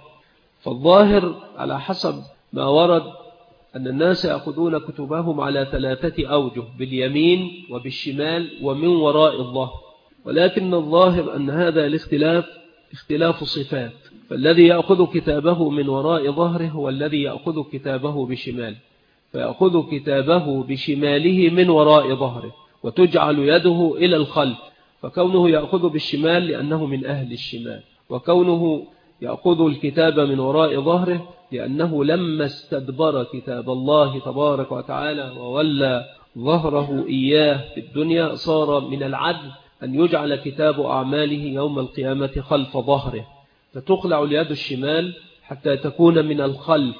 فالظاهر على حسب ما ورد أن الناس يأخذون كتبهم على 3 أوجه: باليمين وبالشمال ومن وراء الظهر. ولكن الظاهر أن هذا الاختلاف اختلاف صفات، فالذي يأخذ كتابه من وراء ظهره هو الذي يأخذ كتابه بشماله، فيأخذ كتابه بشماله من وراء ظهره، وتجعل يده إلى الخلف، فكونه يأخذ بالشمال لأنه من أهل الشمال، وكونه يأخذ الكتاب من وراء ظهره لأنه لما استدبر كتاب الله تبارك وتعالى وولى ظهره إياه في الدنيا، صار من العدل أن يجعل كتاب أعماله يوم القيامة خلف ظهره، فتخلع اليد الشمال حتى تكون من الخلف.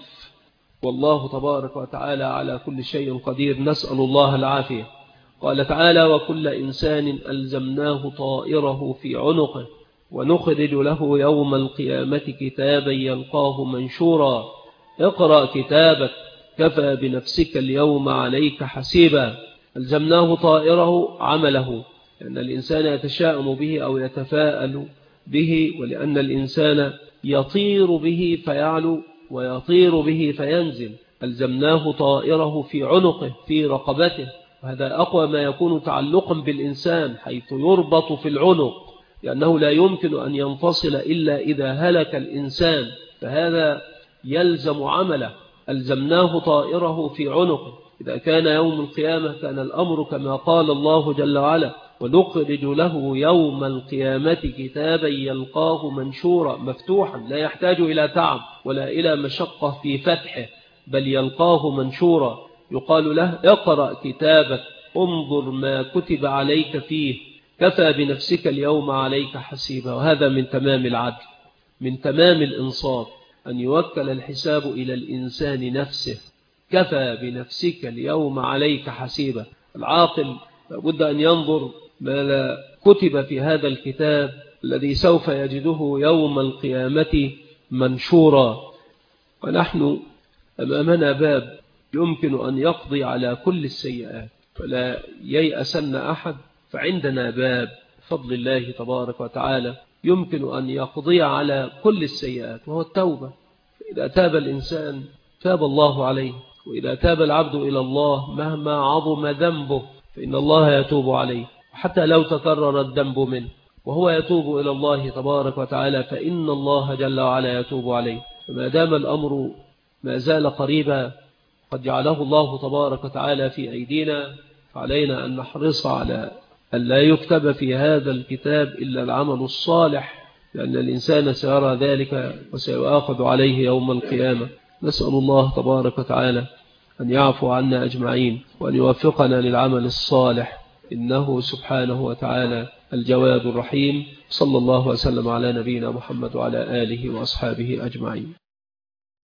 والله تبارك وتعالى على كل شيء قدير، نسأل الله العافية. قال تعالى: وكل إنسان ألزمناه طائره في عنقه ونخرج له يوم القيامة كتابا يلقاه منشورا اقرأ كتابك كفى بنفسك اليوم عليك حسيبا. ألزمناه طائره عمله، لأن الإنسان يتشاءم به أو يتفاءل به، ولأن الإنسان يطير به فيعلو ويطير به فينزل. ألزمناه طائره في عنقه في رقبته، وهذا أقوى ما يكون تعلقا بالإنسان، حيث يربط في العنق، لأنه لا يمكن أن ينفصل إلا إذا هلك الإنسان، فهذا يلزم عمله. ألزمناه طائره في عنقه. إذا كان يوم القيامة كان الأمر كما قال الله جل وعلا: ونخرج له يوم القيامة كتابا يلقاه منشورا، مفتوحا لا يحتاج إلى تعب ولا إلى مشقة في فتحه، بل يلقاه منشورا. يقال له: اقرأ كتابك انظر ما كتب عليك فيه كفى بنفسك اليوم عليك حسيبا. وهذا من تمام العدل، من تمام الإنصاف، أن يوكل الحساب إلى الإنسان نفسه. كفى بنفسك اليوم عليك حسيبا. العاقل لابد أن ينظر ما كتب في هذا الكتاب الذي سوف يجده يوم القيامة منشورا. ونحن أمامنا باب يمكن أن يقضي على كل السيئات، فلا ييأسن أحد، فعندنا باب فضل الله تبارك وتعالى يمكن أن يقضي على كل السيئات، وهو التوبة. إذا تاب الإنسان تاب الله عليه، وإذا تاب العبد إلى الله مهما عظم ذنبه فإن الله يتوب عليه، حتى لو تكرر الذنب منه وهو يتوب إلى الله تبارك وتعالى فإن الله جل وعلا يتوب عليه. فما دام الأمر ما زال قريبا قد جعله الله تبارك وتعالى في أيدينا، فعلينا أن نحرص على أن لا يكتب في هذا الكتاب إلا العمل الصالح، لأن الإنسان سيرى ذلك وسيؤاخذ عليه يوم القيامة. نسأل الله تبارك وتعالى أن يعفو عنا أجمعين وأن يوفقنا للعمل الصالح، إنه سبحانه وتعالى الجواد الرحيم. صلى الله وسلم على نبينا محمد وعلى آله وأصحابه أجمعين.